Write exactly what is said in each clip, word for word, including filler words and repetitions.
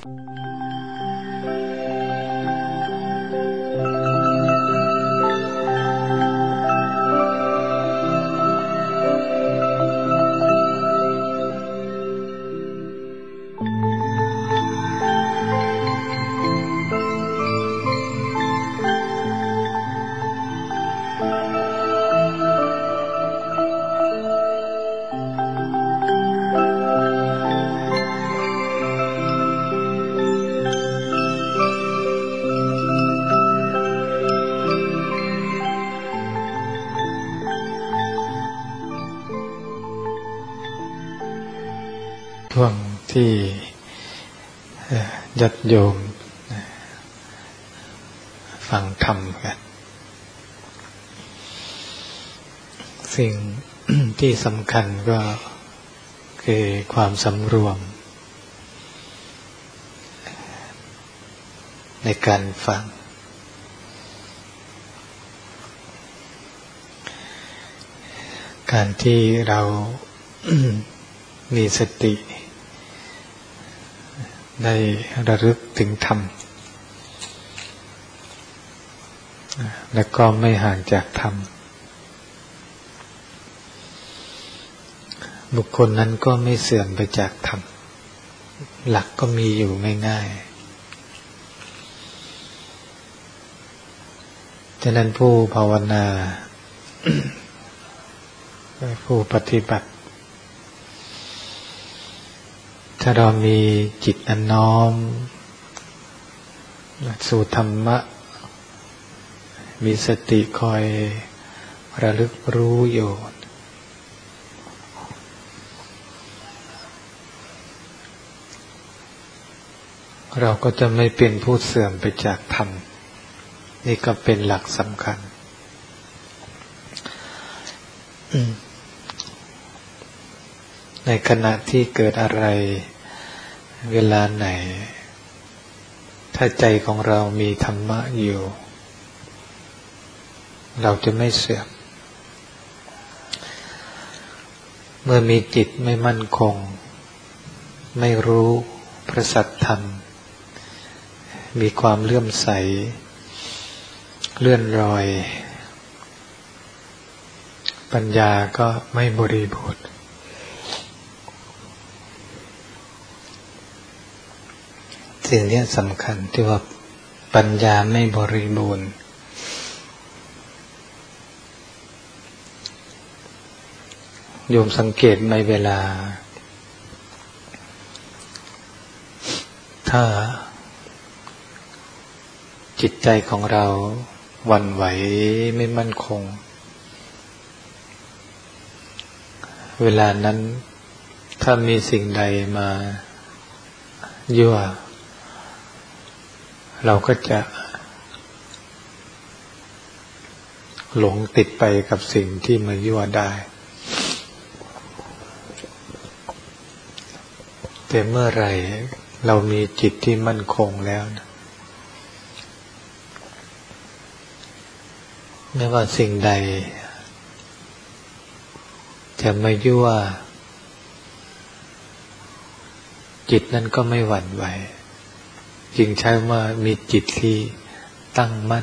ช่วงที่ญาติโยมฟังธรรมกันสิ่ง ที่สำคัญก็คือความสำรวมในการฟังการที่เรา มีสติได้ระลึกถึงธรรมและก็ไม่ห่างจากธรรมบุคคลนั้นก็ไม่เสื่อมไปจากธรรมหลักก็มีอยู่ง่ายๆฉะนั้นผู้ภาวนา ผู้ปฏิบัติถ้าเรามีจิตอันน้อมสู่ธรรมะมีสติคอยระลึกรู้อยู่เราก็จะไม่เป็นผู้เสื่อมไปจากธรรมนี่ก็เป็นหลักสำคัญในขณะที่เกิดอะไรเวลาไหนถ้าใจของเรามีธรรมะอยู่เราจะไม่เสื่อมเมื่อมีจิตไม่มั่นคงไม่รู้พระสัจธรรมมีความเลื่อมใสเลื่อนลอยปัญญาก็ไม่บริบูรณ์สิ่งนี้สำคัญที่ว่าปัญญาไม่บริบูรณ์โยมสังเกตในเวลาถ้าจิตใจของเราหวั่นไหวไม่มั่นคงเวลานั้นถ้ามีสิ่งใดมายั่วเราก็จะหลงติดไปกับสิ่งที่มายั่วได้แต่เมื่อไหร่เรามีจิตที่มั่นคงแล้วนะไม่ว่าสิ่งใดจะมายั่วจิตนั้นก็ไม่หวั่นไหวจึงใช้ว่ามีจิตที่ตั้งมั่น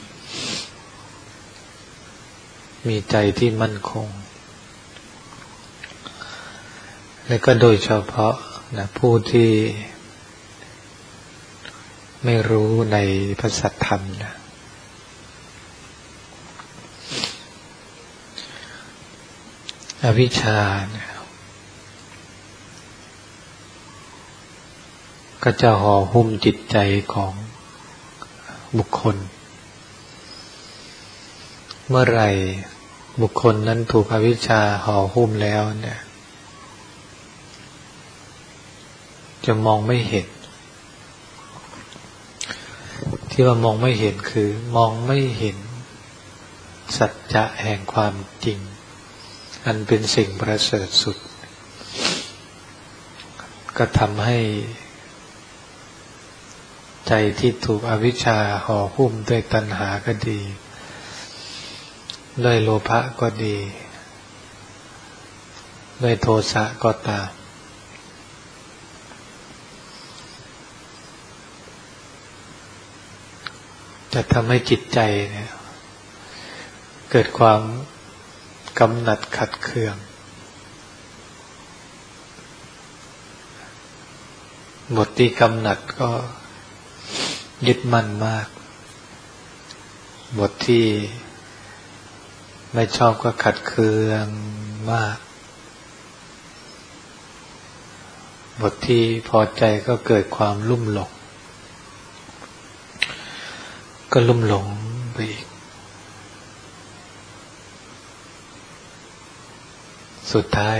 มีใจที่มั่นคงและก็โดยเฉพาะนะผู้ที่ไม่รู้ในพระสัทธรรมนะอวิชชานะก็จะห่อหุ้มจิตใจของบุคคลเมื่อไหร่บุคคลนั้นถูกอวิชชาห่อหุ้มแล้วเนี่ยจะมองไม่เห็นที่ว่ามองไม่เห็นคือมองไม่เห็นสัจจะแห่งความจริงอันเป็นสิ่งประเสริฐสุดก็ทำให้ใจที่ถูกอวิชชาห่อหุ้มด้วยตัณหาก็ดีด้วยโลภะก็ดีด้วยโทสะก็ตามจะทำให้จิตใจเนี่ยเกิดความกำหนัดขัดเคืองบทที่กำหนัดก็ยึดมั่นมากบทที่ไม่ชอบก็ขัดเคืองมากบทที่พอใจก็เกิดความลุ่มหลงก็ลุ่มหลงไปอีกสุดท้าย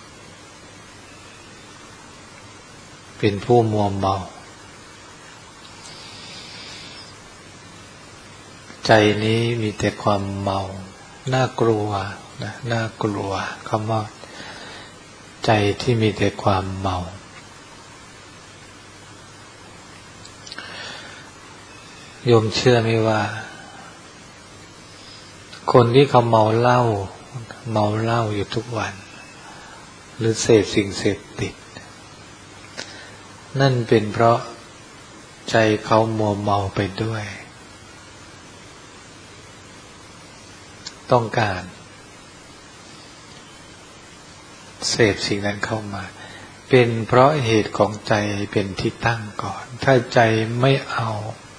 เป็นผู้มัวเมาใจนี้มีแต่ความเมาน่ากลัวนะน่ากลัวคำว่าใจที่มีแต่ความเมาโยมเชื่อไหมว่าคนที่เขาเมาเหล้าเมาเหล้าอยู่ทุกวันหรือเสพสิ่งเสพติดนั่นเป็นเพราะใจเขามัวเมาไปด้วยต้องการเสพสิ่งนั้นเข้ามาเป็นเพราะเหตุของใจเป็นที่ตั้งก่อนถ้าใจไม่เอา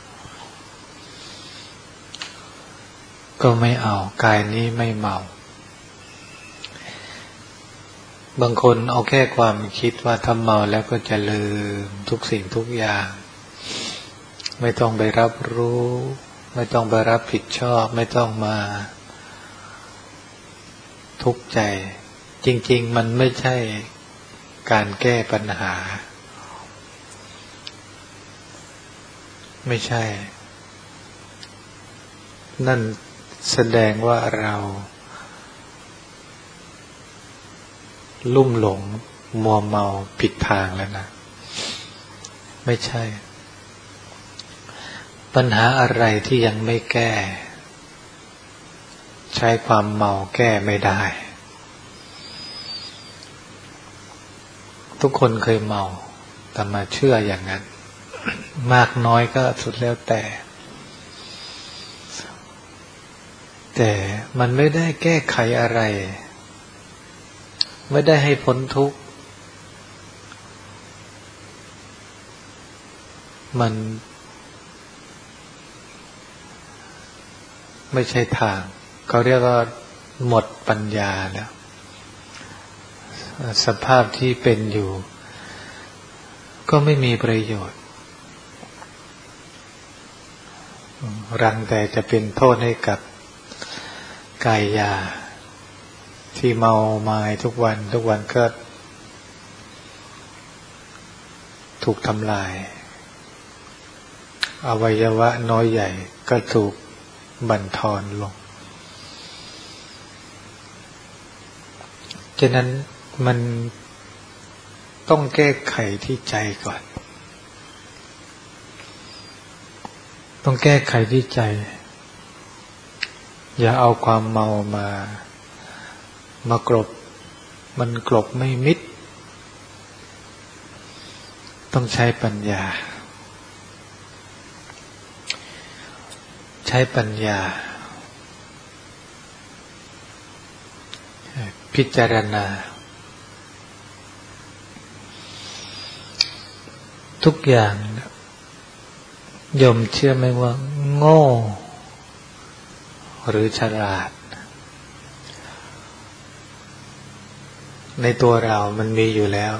ก็ไม่เอากายนี้ไม่เมาบางคนเอาแค่ความคิดว่าถ้าเมาแล้วก็จะลืมทุกสิ่งทุกอย่างไม่ต้องไปรับรู้ไม่ต้องไปรับผิดชอบไม่ต้องมาทุกข์ใจจริงๆมันไม่ใช่การแก้ปัญหาไม่ใช่นั่นแสดงว่าเราลุ่มหลงมัวเมาผิดทางแล้วนะไม่ใช่ปัญหาอะไรที่ยังไม่แก้ใช้ความเมาแก้ไม่ได้ทุกคนเคยเมาแต่มาเชื่ออย่างนั้นมากน้อยก็สุดแล้วแต่แต่มันไม่ได้แก้ไขอะไรไม่ได้ให้พ้นทุกข์มันไม่ใช่ทางเขาเรียกว่าหมดปัญญาแล้วสภาพที่เป็นอยู่ก็ไม่มีประโยชน์รังแต่จะเป็นโทษให้กับกายยาที่เมามายทุกวันทุกวันก็ถูกทำลายอวัยวะน้อยใหญ่ก็ถูกบั่นทอนลงฉะนั้นมันต้องแก้ไขที่ใจก่อนต้องแก้ไขที่ใจอย่าเอาความเมามามากรบมันกลบไม่มิดต้องใช้ปัญญาใช้ปัญญาพิจารณาทุกอย่างโยมเชื่อไหมว่าโง่หรือฉลาดในตัวเรามันมีอยู่แล้ว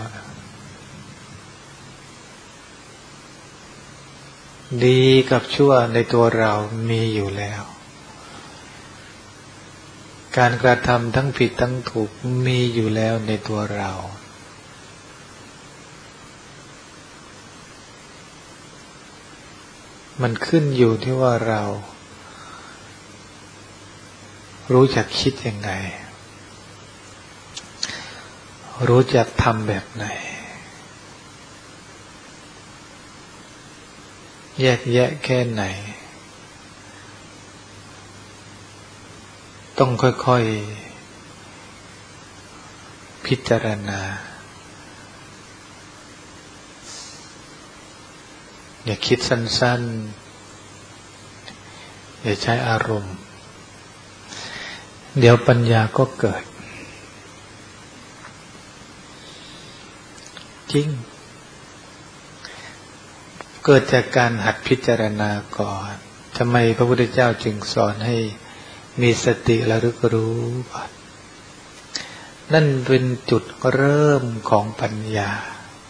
ดีกับชั่วในตัวเรามีอยู่แล้วการกระทำทั้งผิดทั้งถูกมีอยู่แล้วในตัวเรามันขึ้นอยู่ที่ว่าเรารู้จักคิดยังไงรู้จักทำแบบไหนแยกแยะแค่ไหนต้องค่อยๆพิจารณาอย่าคิดสั้นๆอย่าใช้อารมณ์เดี๋ยวปัญญาก็เกิดจริงเกิดจากการหัดพิจารณาก่อนทำไมพระพุทธเจ้าจึงสอนให้มีสติระลึกรู้ก่อนนั่นเป็นจุดเริ่มของปัญญา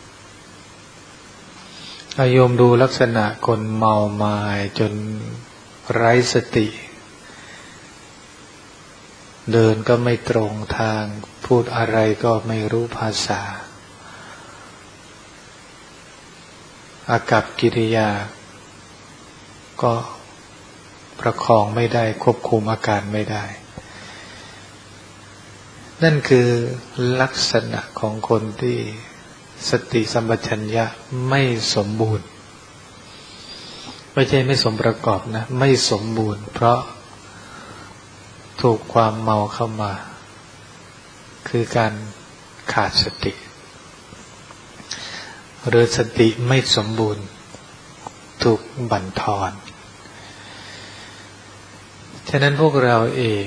อาโยมดูลักษณะคนเมามายจนไร้สติเดินก็ไม่ตรงทางพูดอะไรก็ไม่รู้ภาษาอากัปกิริยาก็ประคองไม่ได้ควบคุมอาการไม่ได้นั่นคือลักษณะของคนที่สติสัมปชัญญะไม่สมบูรณ์ไม่ใช่ไม่สมประกอบนะไม่สมบูรณ์เพราะถูกความเมาเข้ามาคือการขาดสติหรือสติไม่สมบูรณ์ถูกบั่นทอนฉะนั้นพวกเราเอง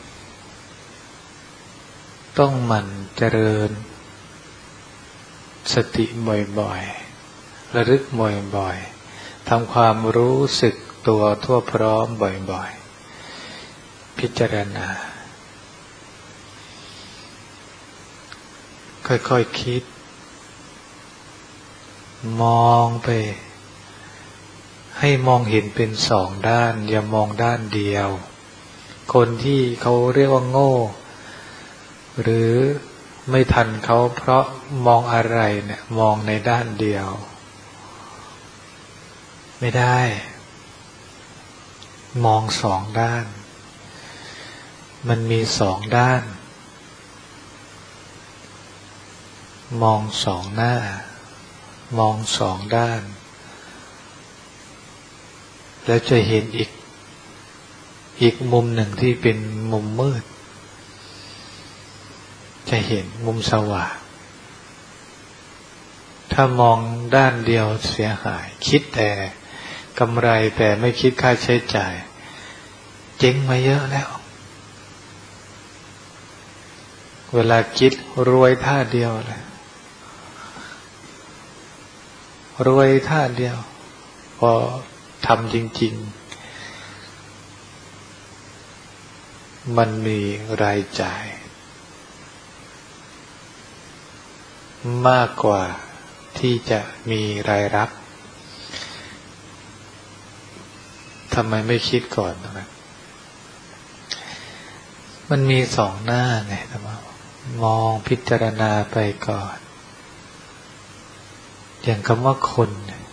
ต้องหมั่นเจริญสติบ่อยๆระลึกบ่อยๆทำความรู้สึกตัวทั่วพร้อมบ่อยๆพิจารณาค่อยๆ ค, คิดมองไปให้มองเห็นเป็นสองด้านอย่ามองด้านเดียวคนที่เขาเรียกว่าโง่หรือไม่ทันเขาเพราะมองอะไรเนี่ยมองในด้านเดียวไม่ได้มองสองด้านมันมีสองด้านมองสองหน้ามองสองด้านแล้วจะเห็นอีกอีกมุมหนึ่งที่เป็นมุมมืดจะเห็นมุมสว่างถ้ามองด้านเดียวเสียหายคิดแต่กำไรแต่ไม่คิดค่าใช้จ่ายเจ๊งมาเยอะแล้วเวลาคิดรวยท่าเดียวเลยรวยท่าเดียวพอทำจริงๆมันมีรายจ่ายมากกว่าที่จะมีรายรับทำไมไม่คิดก่อนนะมันมีสองหน้าไงธรรมะมองพิจารณาไปก่อนอย่างคำว่าคน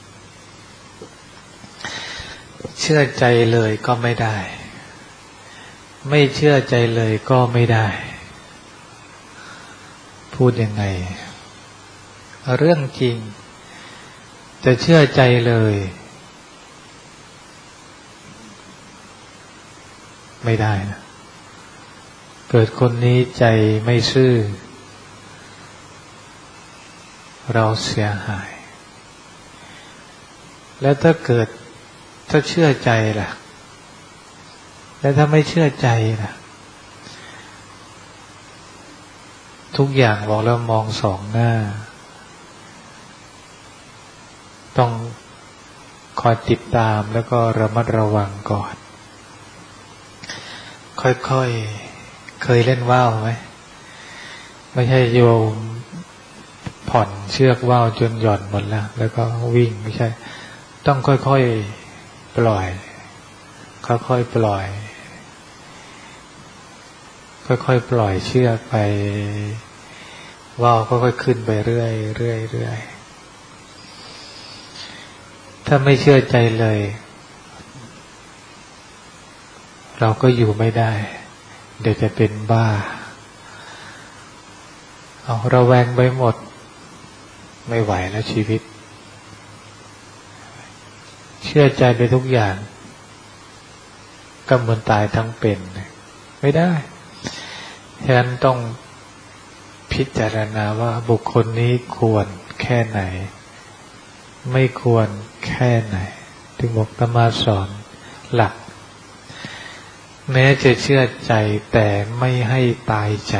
เชื่อใจเลยก็ไม่ได้ไม่เชื่อใจเลยก็ไม่ได้พูดยังไงเรื่องจริงจะเชื่อใจเลยไม่ได้นะเกิดคนนี้ใจไม่ซื่อเราเสียหายแล้วถ้าเกิดถ้าเชื่อใจล่ะแล้วถ้าไม่เชื่อใจล่ะทุกอย่างบอกแล้วมองสองหน้าต้องคอยติดตามแล้วก็ระมัดระวังก่อนค่อยๆเคยเล่นว่าวไหมไม่ใช่โยมผ่อนเชือกว่าวจนหย่อนหมดแล้วแล้วก็วิ่งไม่ใช่ต้องค่อยๆปล่อยค่อยๆปล่อยค่อยๆปล่อยเชือกไปว่าวค่อยๆขึ้นไปเรื่อยๆเรื่อยๆถ้าไม่เชื่อใจเลยเราก็อยู่ไม่ได้เดี๋ยวจะเป็นบ้าเอาระแวงไปหมดไม่ไหวแล้วชีวิตเชื่อใจไปทุกอย่างก็เหมือนตายทั้งเป็นไม่ได้ฉะนั้นต้องพิจารณาว่าบุคคลนี้ควรแค่ไหนไม่ควรแค่ไหนถึงบอกธรรมะสอนหลักแม้จะเชื่อใจแต่ไม่ให้ตายใจ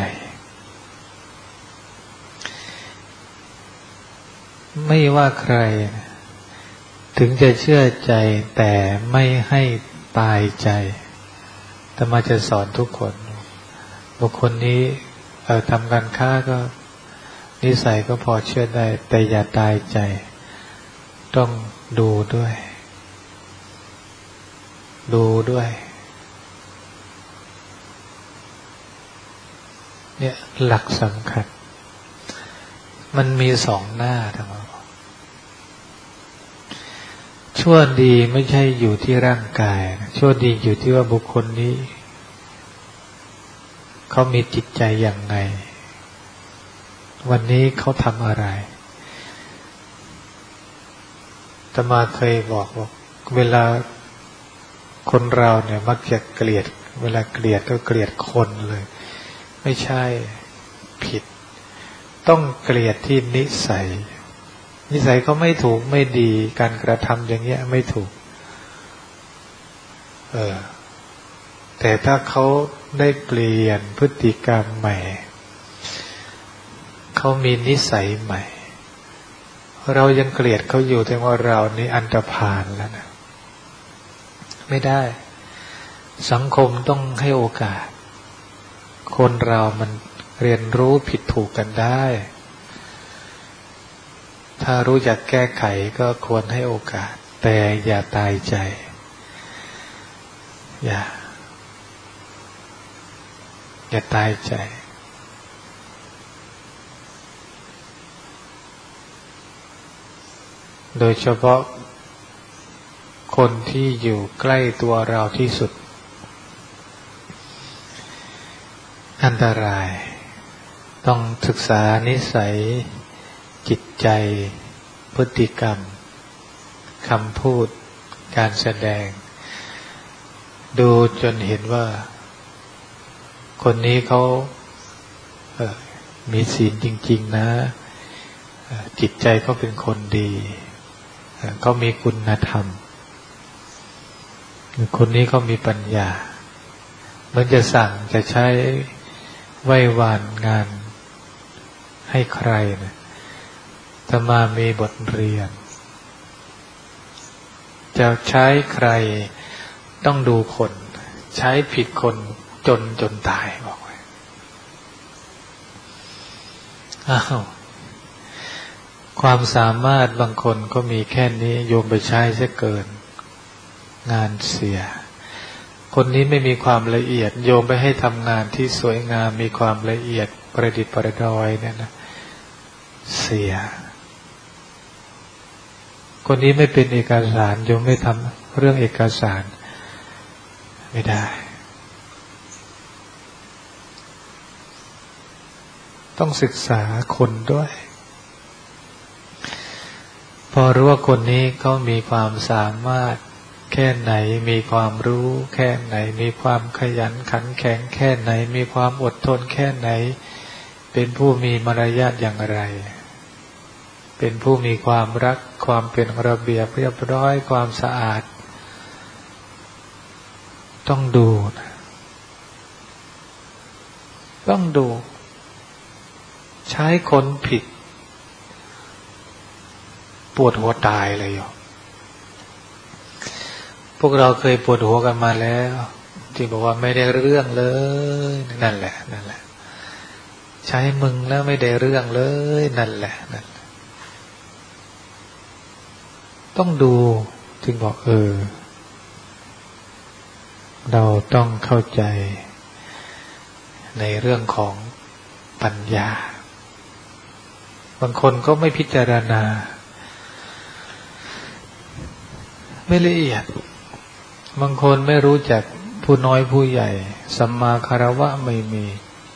ไม่ว่าใครถึงจะเชื่อใจแต่ไม่ให้ตายใจอาตมาจะสอนทุกคนบุคคลนี้เอ่อทำการค้าก็นิสัยก็พอเชื่อได้แต่อย่าตายใจต้องดูด้วยดูด้วยเนี่ยหลักสำคัญมันมีสองหน้าทั้งหมดชั่วดีไม่ใช่อยู่ที่ร่างกายชั่วดีอยู่ที่ว่าบุคคลนี้เขามีจิตใจอย่างไงวันนี้เขาทำอะไรอาตมาเคยบอกว่าเวลาคนเราเนี่ยมักจะเกลียดเวลาเกลียดก็เกลียดคนเลยไม่ใช่ผิดต้องเกลียดที่นิสัยนิสัยเขาไม่ถูกไม่ดีการกระทำอย่างเงี้ยไม่ถูกเออแต่ถ้าเขาได้เปลี่ยนพฤติกรรมใหม่เขามีนิสัยใหม่เรายังเกลียดเขาอยู่แต่ว่าเรานี่อันธพาลแล้วนะไม่ได้สังคมต้องให้โอกาสคนเรามันเรียนรู้ผิดถูกกันได้ถ้ารู้จักแก้ไขก็ควรให้โอกาสแต่อย่าตายใจอย่าอย่าตายใจโดยเฉพาะคนที่อยู่ใกล้ตัวเราที่สุดอันตรายต้องศึกษานิสัยจิตใจพฤติกรรมคำพูดการแสดงดูจนเห็นว่าคนนี้เขาเอ่อมีศีลจริงๆนะจิตใจเขาเป็นคนดีเขามีคุณธรรมคนนี้เขามีปัญญาเหมือนจะสั่งจะใช้ไหว้วานงานให้ใครนะอาตมามีบทเรียนจะใช้ใครต้องดูคนใช้ผิดคนจนจนตายบอกไว้อ้าวความสามารถบางคนก็มีแค่นี้โยมไปใช้ซะเกินงานเสียคนนี้ไม่มีความละเอียดโยมไปให้ทำงานที่สวยงามมีความละเอียดประดิษฐ์ประดอยเนี่ยนะเสียคนนี้ไม่เป็นเอกสารโยมไม่ทำเรื่องเอกสารไม่ได้ต้องศึกษาคนด้วยพอรู้ว่าคนนี้เขามีความสามารถแค่ไหนมีความรู้แค่ไหนมีความขยันขันแข็งแค่ไหนมีความอดทนแค่ไหนเป็นผู้มีมารยาทอย่างไรเป็นผู้มีความรักความเป็นระเบียบเรียบร้อยความสะอาดต้องดูต้องดูใช้คนผิดปวดหัวตายเลยโยมพวกเราเคยปวดหัวกันมาแล้วที่บอกว่าไม่ได้เรื่องเลยนั่นแหละนั่นแหละใช้มึงแล้วไม่ได้เรื่องเลยนั่นแหละนั่นต้องดูถึงบอกเออเราต้องเข้าใจในเรื่องของปัญญาบางคนก็ไม่พิจารณาไม่ละเอียดบางคนไม่รู้จักผู้น้อยผู้ใหญ่สัมมาคารวะไม่มี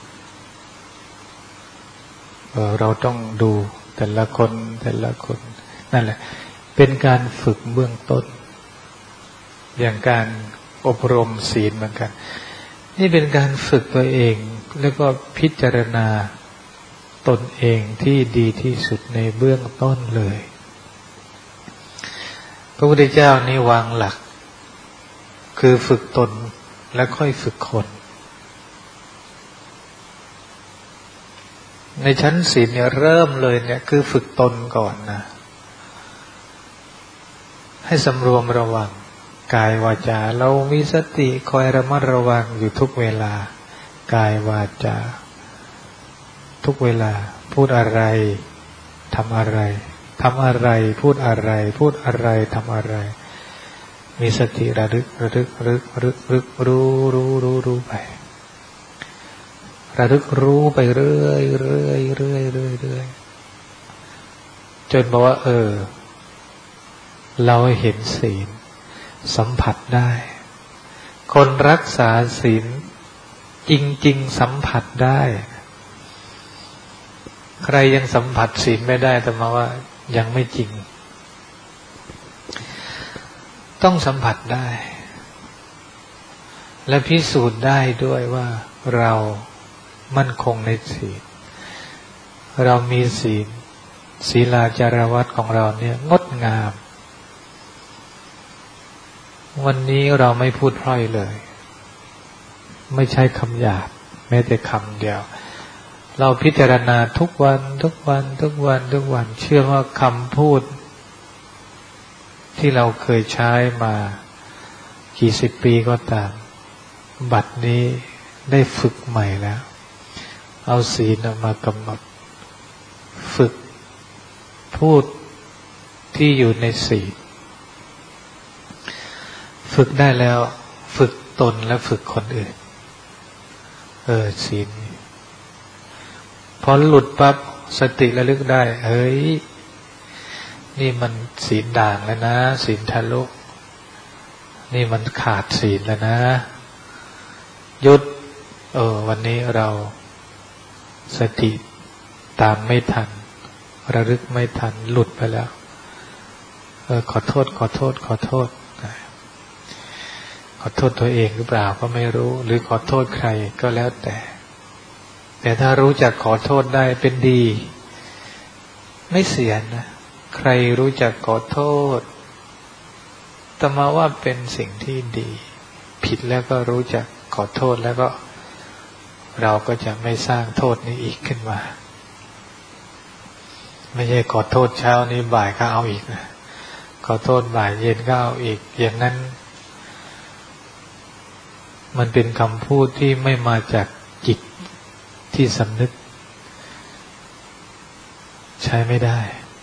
เออเราต้องดูแต่ละคนแต่ละคนนั่นแหละเป็นการฝึกเบื้องต้นอย่างการอบรมศีลเหมือนกันนี่เป็นการฝึกตัวเองแล้วก็พิจารณาตนเองที่ดีที่สุดในเบื้องต้นเลยพระพุทธเจ้านี่วางหลักคือฝึกตนแล้วค่อยฝึกคนในชั้นศีลเนี่ยเริ่มเลยเนี่ยคือฝึกตนก่อนนะให้สำรวมระวังกายวาจาเรามีสติคอยระมัดระวังอยู่ทุกเวลากายวาจาทุกเวลาพูดอะไรทำอะไรทำอะไรพูดอะไรพูดอะไรทำอะไรมีสติระลึกระลึกระลึกระลึกระลึกรู้รู้รู้รู้ไประลึกรู้ไปเรื่อยเรื่อยเรื่อยเรื่อยเรื่อยจนบอกว่าเออเราเห็นศีลสัมผัสได้คนรักษาศีลจริงๆสัมผัสได้ใครยังสัมผัสศีลไม่ได้แต่มาว่ายังไม่จริงต้องสัมผัสได้และพิสูจน์ได้ด้วยว่าเรามั่นคงในศีลเรามีศีลศีลาจารวัตของเราเนี่ยงดงามวันนี้เราไม่พูดพร่อยเลยไม่ใช่คำหยาบแม้แต่คำเดียวเราพิจารณาทุกวันทุกวันทุกวันทุกวันเชื่อว่าคำพูดที่เราเคยใช้มากี่สิบปีก็ตามบัดนี้ได้ฝึกใหม่แล้วเอาศีลมากำหนดฝึกพูดที่อยู่ในศีลฝึกได้แล้วฝึกตนและฝึกคนอื่นเออศีลพอหลุดปั๊บสติระลึกได้เฮ้ยนี่มันศีลด่างแล้วนะศีลทะลุนี่มันขาดศีลแล้วนะหยุดเออวันนี้เราสติตามไม่ทันระลึกไม่ทันหลุดไปแล้วเออขอโทษขอโทษขอโทษขอโทษตัวเองหรือเปล่าก็ไม่รู้หรือขอโทษใครก็แล้วแต่แต่ถ้ารู้จักขอโทษได้เป็นดีไม่เสียนะใครรู้จักขอโทษแต่มาว่าเป็นสิ่งที่ดีผิดแล้วก็รู้จักขอโทษแล้วก็เราก็จะไม่สร้างโทษนี้อีกขึ้นมาไม่ใช่ขอโทษเช้านี้บ่ายก็เอาอีกนะขอโทษบ่ายเย็นก็เอาอีกอย่างนั้นมันเป็นคำพูดที่ไม่มาจากจิตที่สำนึกใช้ไม่ได้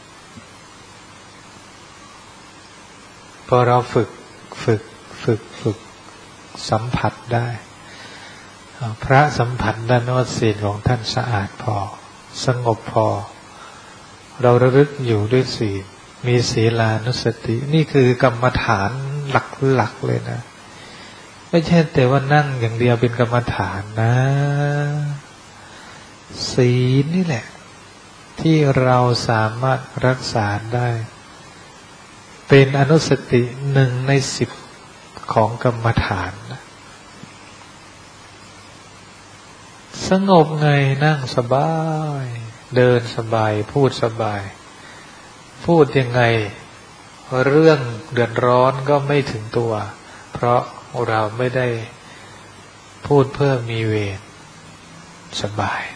พอเราฝึกฝึกฝึกฝึกสัมผัสได้พระสัมผัสได้ว่าศีลของท่านสะอาดพอสงบพอเราระลึกอยู่ด้วยศีลมีศีลานุสตินี่คือกรรมฐานหลักๆเลยนะไม่ใช่แต่ว่านั่งอย่างเดียวเป็นกรรมฐานนะศีลนี่แหละที่เราสามารถรักษาได้เป็นอนุสติหนึ่งในสิบของกรรมฐานนะสงบไงนั่งสบายเดินสบายพูดสบายพูดยังไงเรื่องเดือดร้อนก็ไม่ถึงตัวเพราะเราไม่ได้พูดเพื่อมีเวรสบาย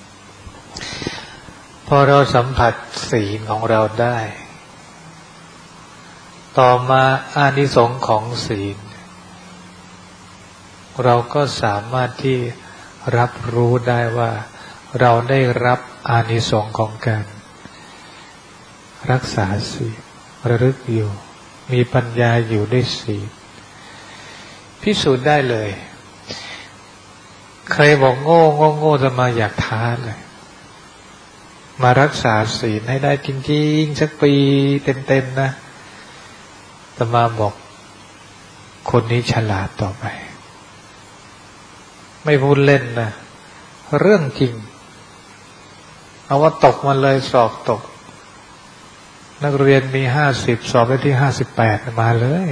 พอเราสัมผัสศีลของเราได้ต่อมาอานิสงส์ของศีลเราก็สามารถที่รับรู้ได้ว่าเราได้รับอานิสงส์ของการรักษาศีลระลึกอยู่มีปัญญาอยู่ด้วยศีลพิสูจน์ได้เลยใครบอกโง่โง่โง่จะมาอยากท้าเลยมารักษาศีลให้ได้จริงๆสักปีเต็มๆนะจะมาบอกคนนี้ฉลาดต่อไปไม่พูดเล่นนะเรื่องจริงเอาว่าตกมาเลยสอบตกนักเรียนมีห้าสิบสอบได้ที่ห้าสิบแปดมาเลย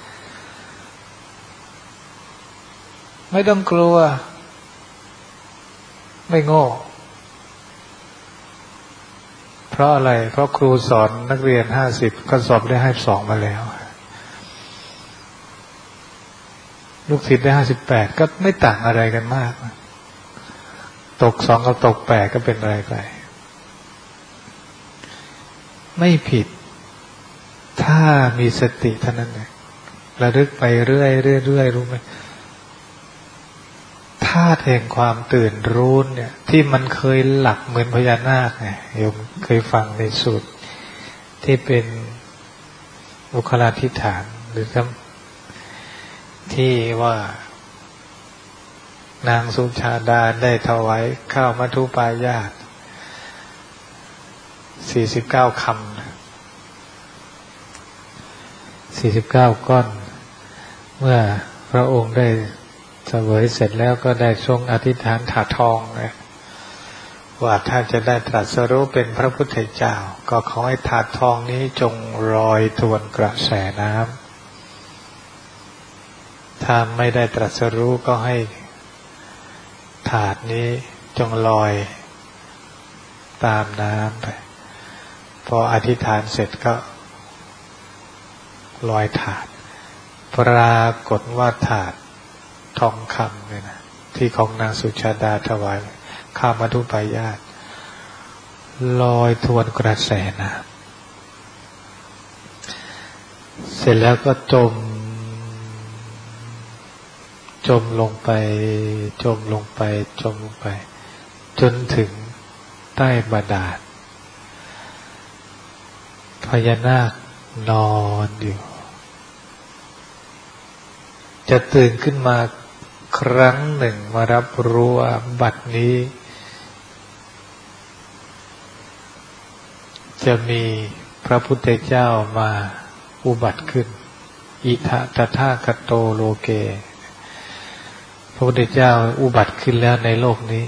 ไม่ต้องกลัวไม่โง่เพราะอะไรเพราะครูสอนนักเรียนห้าสิบก็สอบได้ห้าสิบสองมาแล้วลูกศิษย์ได้ห้าสิบแปดก็ไม่ต่างอะไรกันมากตกสองกับตกแปดก็เป็นอะไรไปไม่ผิดถ้ามีสติเท่านั้นเองระลึกไปเรื่อยเรื่อยเรื่อยรู้ไหมธาตุแห่งความตื่นรู้เนี่ยที่มันเคยหลับเหมือนพญานาคไงโยมเคยฟังในสูตรที่เป็นบุคลาธิฐานหรือที่ว่านางสุชาดาได้ถวายข้าวมัทุปายาตสี่สิบเก้าคำสี่สิบเก้าก้อนเมื่อพระองค์ได้เสวยเสร็จแล้วก็ได้ทรงอธิษฐานถาดทองเลยว่าถ้าจะได้ตรัสรู้เป็นพระพุทธเจ้าก็ขอให้ถาดทองนี้จงลอยทวนกระแสน้ำถ้าไม่ได้ตรัสรู้ก็ให้ถาดนี้จงลอยตามน้ำไปพออธิษฐานเสร็จก็ลอยถาดปรากฏว่าถาดทองคำเลยนะที่ของนางสุชาดาถวายข้าวมัทุปายาตลอยทวนกระแสน้ำเสร็จแล้วก็จมจมลงไปจมลงไปจมลงไปจนถึงใต้บาดาลพญานาคนอนอยู่จะตื่นขึ้นมาครั้งหนึ่งมารับรู้ว่าบัดนี้จะมีพระพุทธเจ้ามาอุบัติขึ้นอิทะตถาคโตโลเกพระพุทธเจ้าอุบัติขึ้นแล้วในโลกนี้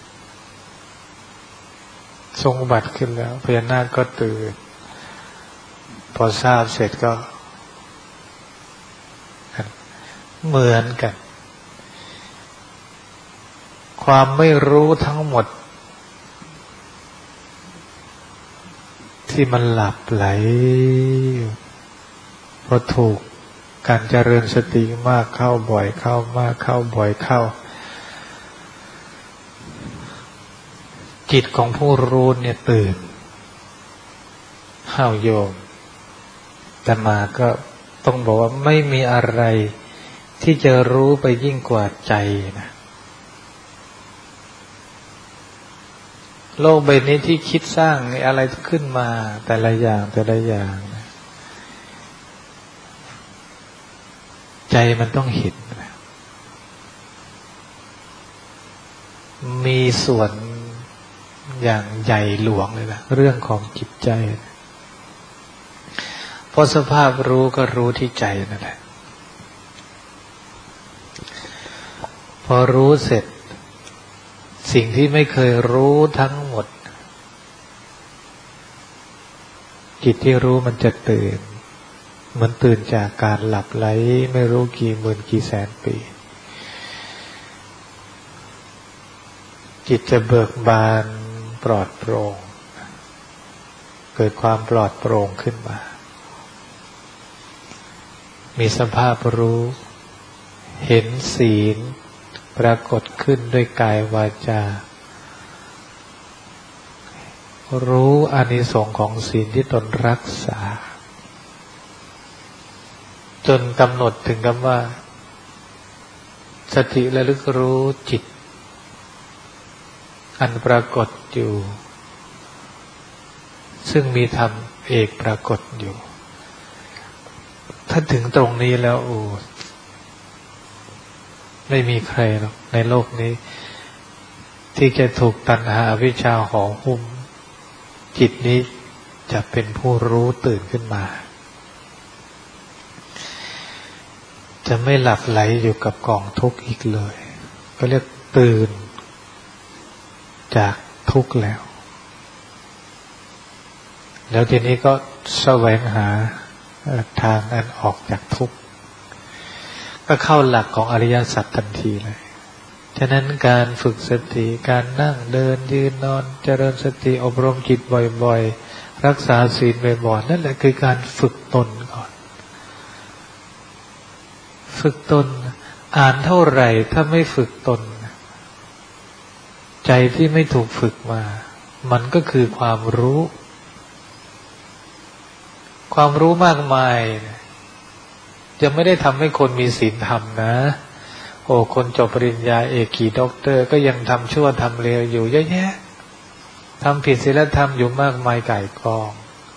ทรงอุบัติขึ้นแล้วพญานาคก็ตื่นพอทราบเสร็จก็เหมือนกันความไม่รู้ทั้งหมดที่มันหลับไหลเพราะถูกการเจริญสติมากเข้าบ่อยเข้ามากเข้าบ่อยเข้าจิตของผู้รู้เนี่ยตื่นห้าวโยมแต่มาก็ต้องบอกว่าไม่มีอะไรที่จะรู้ไปยิ่งกว่าใจนะโลกใบนี้ที่คิดสร้างอะไรขึ้นมาแต่ละอย่างแต่ละอย่างนะใจมันต้องเห็นนะมีส่วนอย่างใหญ่หลวงเลยนะเรื่องของจิตใจเพราะสภาพรู้ก็รู้ที่ใจนั่นแหละพอรู้เสร็จสิ่งที่ไม่เคยรู้ทั้งหมดจิตที่รู้มันจะตื่นเหมือนตื่นจากการหลับไหลไม่รู้กี่หมื่นกี่แสนปีจิตจะเบิกบานปลอดโปร่งเกิดความปลอดโปร่งขึ้นมามีสภาพรู้เห็นศีลปรากฏขึ้นด้วยกายวาจารู้อานิสงส์ของศีลที่ตนรักษาจนกำหนดถึงคำว่าสติระลึกรู้จิตอันปรากฏอยู่ซึ่งมีธรรมเอกปรากฏอยู่ถ้าถึงตรงนี้แล้วโอ้ไม่มีใครหรอกในโลกนี้ที่จะถูกตัณหาอวิชชาห่อหุ้มจิตนี้จะเป็นผู้รู้ตื่นขึ้นมาจะไม่หลับไหลอยู่กับกองทุกข์อีกเลยก็เรียกตื่นจากทุกข์แล้วแล้วทีนี้ก็แสวงหาทางอันออกจากทุกข์ก็เข้าหลักของอริยสัจทันทีเลยฉะนั้นการฝึกสติการนั่งเดินยืนนอนเจริญสติอบรมจิตบ่อยๆรักษาศีลบ่อยๆนั่นแหละคือการฝึกตนก่อนฝึกตนอ่านเท่าไหร่ถ้าไม่ฝึกตนใจที่ไม่ถูกฝึกมามันก็คือความรู้ความรู้มากมายจะไม่ได้ทำให้คนมีศีลธรรมนะโอ้คนจบปริญญาเอกกี่ด็อกเตอร์ก็ยังทำชั่วทำเลวอยู่เยอะแยะทำผิดศีลธรรมอยู่มากมายก่ายกอง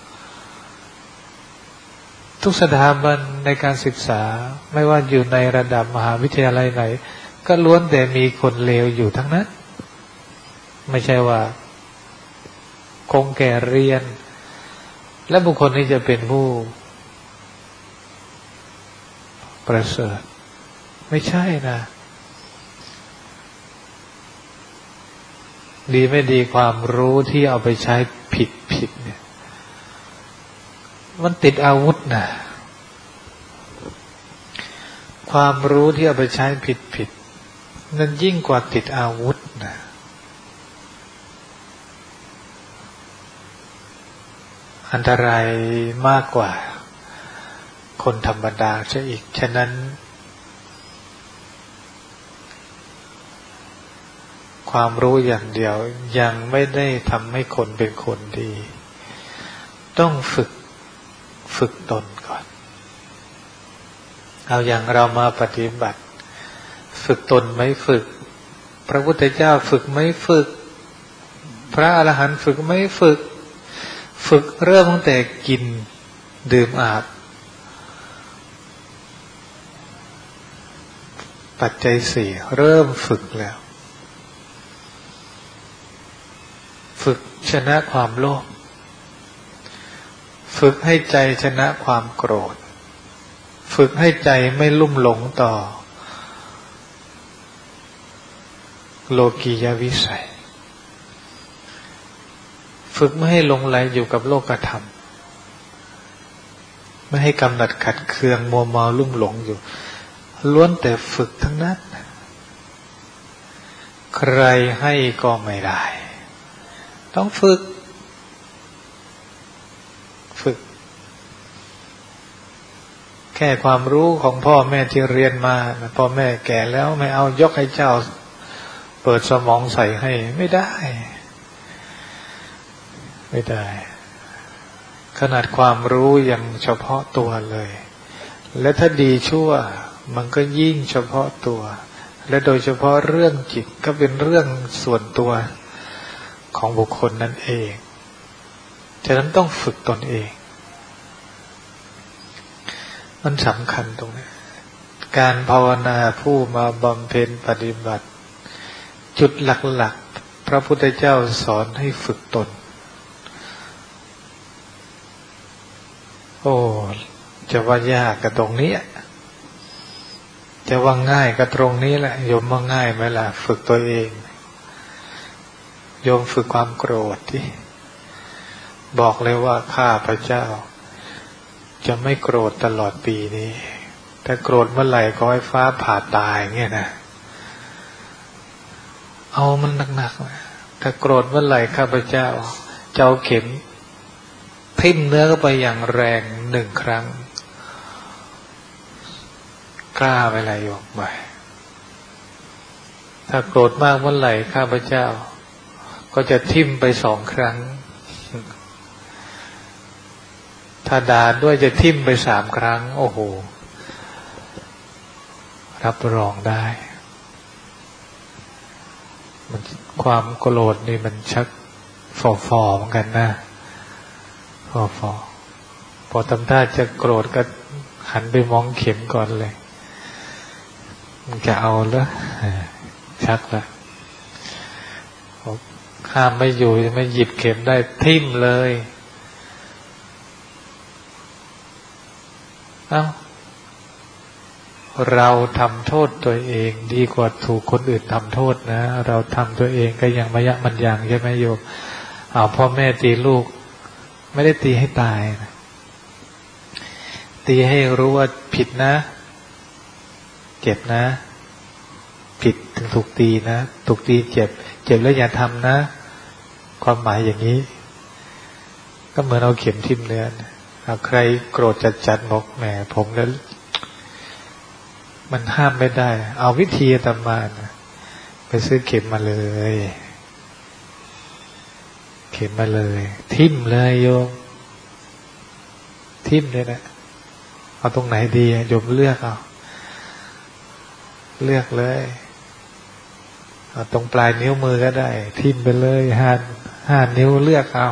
ทุกสถาบันในการศึกษาไม่ว่าอยู่ในระดับมหาวิทยาลัยไหนก็ล้วนแต่มีคนเลวอยู่ทั้งนั้นไม่ใช่ว่าคงแก่เรียนและบุคคลนี้จะเป็นผู้ประเสริฐไม่ใช่นะดีไม่ดีความรู้ที่เอาไปใช้ผิดผิดเนี่ยมันติดอาวุธนะความรู้ที่เอาไปใช้ผิดผิดนั่นยิ่งกว่าติดอาวุธนะอันตรายมากกว่าคนธรรมดาซะอีกฉะนั้นความรู้อย่างเดียวยังไม่ได้ทำให้คนเป็นคนดีต้องฝึกฝึกตนก่อนเอาอย่างเรามาปฏิบัติฝึกตนไม่ฝึกพระพุทธเจ้าฝึกไม่ฝึกพระอรหันต์ฝึกไม่ฝึกฝึกเริ่มตั้งแต่กินดื่มอาบปัจจัยสี่เริ่มฝึกแล้วฝึกชนะความโลภฝึกให้ใจชนะความโกรธฝึกให้ใจไม่ลุ่มหลงต่อโลกียวิสัยฝึกไม่ให้หลงไหลอยู่กับโลกธรรมไม่ให้กำหนัดขัดเคืองมัวเมาลุ่มหลงอยู่ล้วนแต่ฝึกทั้งนั้นใครให้ก็ไม่ได้ต้องฝึกฝึกแค่ความรู้ของพ่อแม่ที่เรียนมาพ่อแม่แก่แล้วไม่เอายกให้เจ้าเปิดสมองใส่ให้ไม่ได้ไม่ได้ขนาดความรู้ยังเฉพาะตัวเลยและถ้าดีชั่วมันก็ยิ่งเฉพาะตัวและโดยเฉพาะเรื่องจิตก็เป็นเรื่องส่วนตัวของบุคคลนั่นเองฉะนั้นต้องฝึกตนเองมันสำคัญตรงนี้การภาวนาผู้มาบำเพ็ญปฏิบัติจุดหลักๆพระพุทธเจ้าสอนให้ฝึกตนโอ้จะว่ายากกับตรงนี้จะว่าง่ายกับตรงนี้แหละโยมว่าง่ายไหมล่ะฝึกตัวเองโยมฝึกความโกรธที่บอกเลยว่าข้าพเจ้าจะไม่โกรธตลอดปีนี้ถ้าโกรธเมื่อไหร่ขอให้ฟ้าผ่าตายเงี้ยนะเอามันหนักๆถ้าโกรธเมื่อไหร่ข้าพเจ้าจะเอาเข็มทิ่มเนื้อเข้าไปอย่างแรงหนึ่งครั้งกล้าไปเลยโยมไปถ้าโกรธมากเมื่อไหร่ข้าพเจ้าก็จะทิ่มไปสองครั้งถ้าด่าด้วยจะทิ่มไปสามครั้งโอ้โหรับรองได้มันความโกรธนี่มันชักฝ่อๆเหมือนกันนะฝ่อๆพอทำท่าจะโกรธก็หันไปมองเข็มก่อนเลยมันจะเอาแล้วชักละห้ามไม่อยู่จะไม่หยิบเข็มได้ทิ่มเลยเอ้าเราทำโทษตัวเองดีกว่าถูกคนอื่นทำโทษนะเราทำตัวเองก็ยังมายะมันยังใช่ไหมโยมเอาพ่อแม่ตีลูกไม่ได้ตีให้ตายนะตีให้รู้ว่าผิดนะเจ็บนะผิดถึงถูกตีนะถูกตีเจ็บเจ็บแล้วอย่าทำนะความหมายอย่างนี้ก็เหมือนเอาเข็มทิ่มเนื้อใครโกรธจัดๆบอกแหมผมแล้วมันห้ามไม่ได้เอาวิธีอาตมานะไปซื้อเข็มมาเลยเข็มมาเลยทิ่มเลยโยมทิ่มเลยนะเอาตรงไหนดีโยมเลือกเอาเลือกเลยเอาตรงปลายนิ้วมือก็ได้ทิ่มไปเลยห้าห้านิ้วเลือกเอา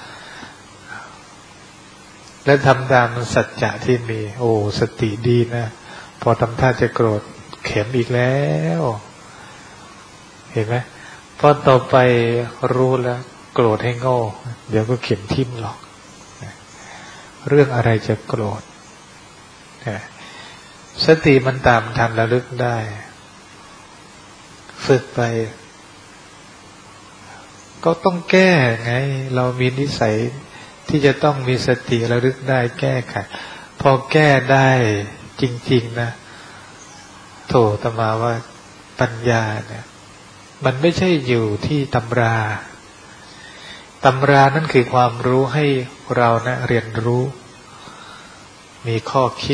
แล้วทำตามสัจจะที่มีโอ้สติดีนะพอทำท่าจะโกรธเข็มอีกแล้วเห็นไหมพอต่อไปรู้แล้วโกรธให้โง่เดี๋ยวก็เข็มทิ่มหรอกเรื่องอะไรจะโกรธสติมันตามทันระลึกได้ฝึกไปก็ต้องแก้ไงเรามีนิสัยที่จะต้องมีสติระลึกได้แก้ไขพอแก้ได้จริงๆนะโถตมาว่าปัญญาเนี่ยมันไม่ใช่อยู่ที่ตำราตำรานั่นคือความรู้ให้เรานะเรียนรู้มีข้อคิด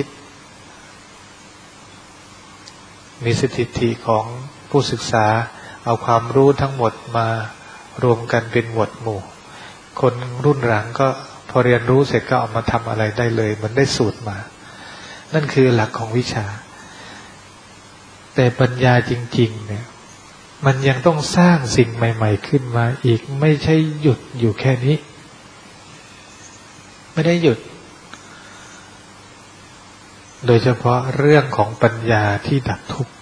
มีสถิติของผู้ศึกษาเอาความรู้ทั้งหมดมารวมกันเป็นหมวดหมู่คนรุ่นหลังก็พอเรียนรู้เสร็จก็เอามาทำอะไรได้เลยมันได้สูตรมานั่นคือหลักของวิชาแต่ปัญญาจริงๆเนี่ยมันยังต้องสร้างสิ่งใหม่ๆขึ้นมาอีกไม่ใช่หยุดอยู่แค่นี้ไม่ได้หยุดโดยเฉพาะเรื่องของปัญญาที่ดับทุกข์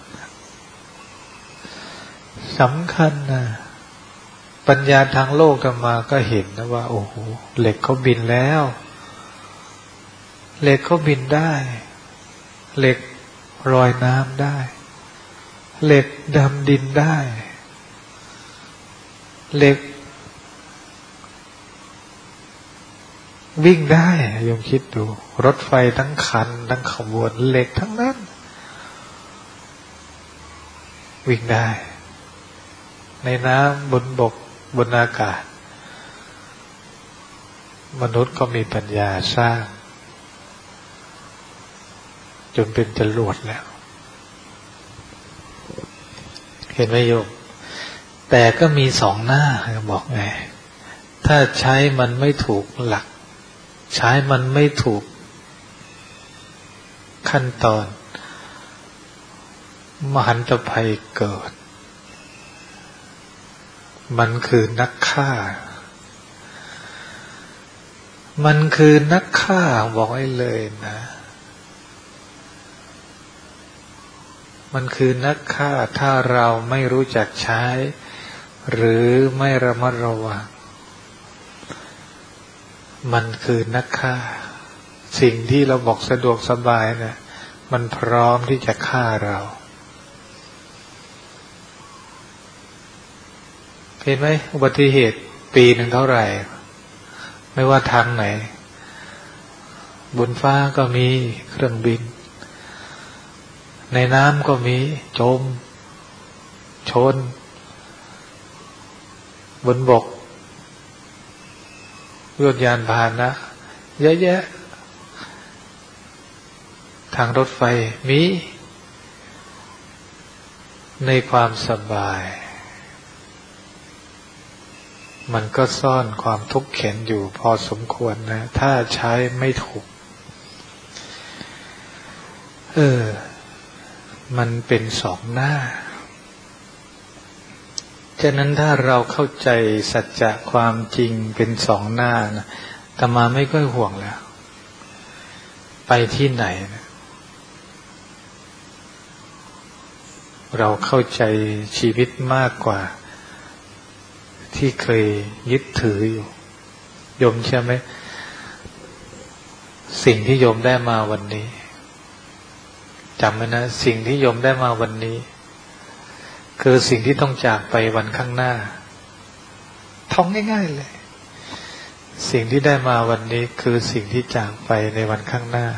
สำคัญนะปัญญาทางโลกกันมาก็เห็นนะว่าโอ้โหเหล็กเขาบินแล้วเหล็กเขาบินได้เหล็กลอยน้ำได้เหล็กดำดินได้เหล็กวิ่งได้โยมคิดดูรถไฟทั้งคันทั้งขบวนเหล็กทั้งนั้นวิ่งได้ในน้ำบนบกบนอากาศมนุษย์ก็มีปัญญาสร้างจนเป็นจรวดแล้วเห็นไหมโยมแต่ก็มีสองหน้าบอกไงถ้าใช้มันไม่ถูกหลักใช้มันไม่ถูกขั้นตอนมหันตภัยเกิดมันคือนักฆ่ามันคือนักฆ่าบอกไว้เลยนะมันคือนักฆ่าถ้าเราไม่รู้จักใช้หรือไม่ระมัดระวังมันคือนักฆ่าสิ่งที่เราบอกสะดวกสบายเนี่ยมันพร้อมที่จะฆ่าเราเห็นไหมอุบัติเหตุปีหนึ่งเท่าไหร่ไม่ว่าทางไหนบนฟ้าก็มีเครื่องบินในน้ำก็มีจมชนบนบกยนต์ยานพาหนะเยอะแยะทางรถไฟมีในความสบายมันก็ซ่อนความทุกข์เข็ญอยู่พอสมควรนะถ้าใช้ไม่ถูกเออมันเป็นสองหน้าฉะนั้นถ้าเราเข้าใจสัจจะความจริงเป็นสองหน้านะอาตมาไม่ค่อยห่วงแล้วไปที่ไหนนะเราเข้าใจชีวิตมากกว่าที่เคยยึดถืออยู่โยมใช่ไหมสิ่งที่โยมได้มาวันนี้จำไว้นะสิ่งที่โยมได้มาวันนี้คือสิ่งที่ต้องจากไปวันข้างหน้าท่องง่ายๆเลยสิ่งที่ได้มาวันนี้คือสิ่งที่จากไปในวันข้างหน้า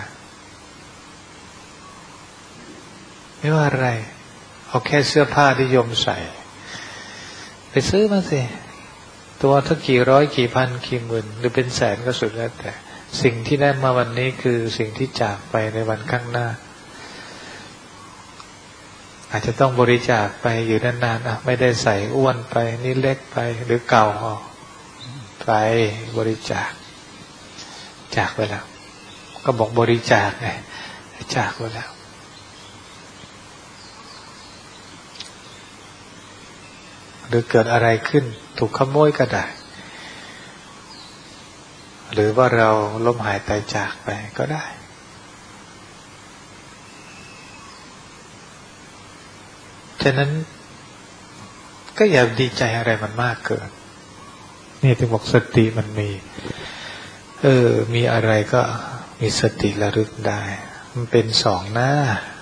ไม่ว่าอะไรเอาแค่เสื้อผ้าที่โยมใส่ไปซื้อมาสิตัวถ้ากี่ร้อยกี่พันกี่หมื่นหรือเป็นแสนก็สุดแล้วแต่สิ่งที่ได้มาวันนี้คือสิ่งที่จากไปในวันข้างหน้าอาจจะต้องบริจาคไปอยู่นานๆอ่ะไม่ได้ใส่อ้วนไปนี่เล็กไปหรือเก่าออกไปบริจาคจากไปแล้วก็บอกบริจาคไงจากไปแล้วหรือเกิดอะไรขึ้นถูกขโมยก็ได้หรือว่าเราล้มหายตายจากไปก็ได้ฉะนั้นก็อย่าดีใจอะไรมันมากเกินนี่ถึงบอกสติมันมีเออมีอะไรก็มีสติระลึกได้มันเป็นสองหน้า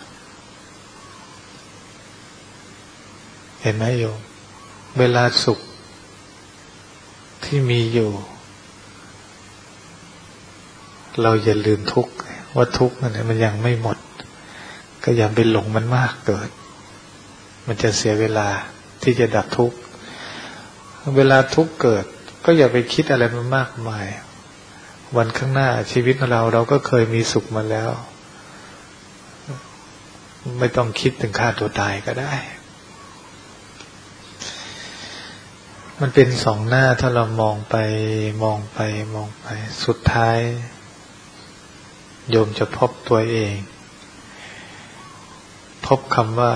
เห็นไหมโยมเวลาสุขที่มีอยู่เราอย่าลืมทุกข์ว่าทุกข์นั้นมันยังไม่หมดก็อย่าไปหลงมันมากเกินมันจะเสียเวลาที่จะดับทุกข์เวลาทุกข์เกิดก็อย่าไปคิดอะไรมันมากมายวันข้างหน้าชีวิตของเราเราก็เคยมีสุขมาแล้วไม่ต้องคิดถึงฆ่าตัวตายก็ได้มันเป็นสองหน้าถ้าเรามองไปมองไปมองไปสุดท้ายโยมจะพบตัวเองพบคำว่า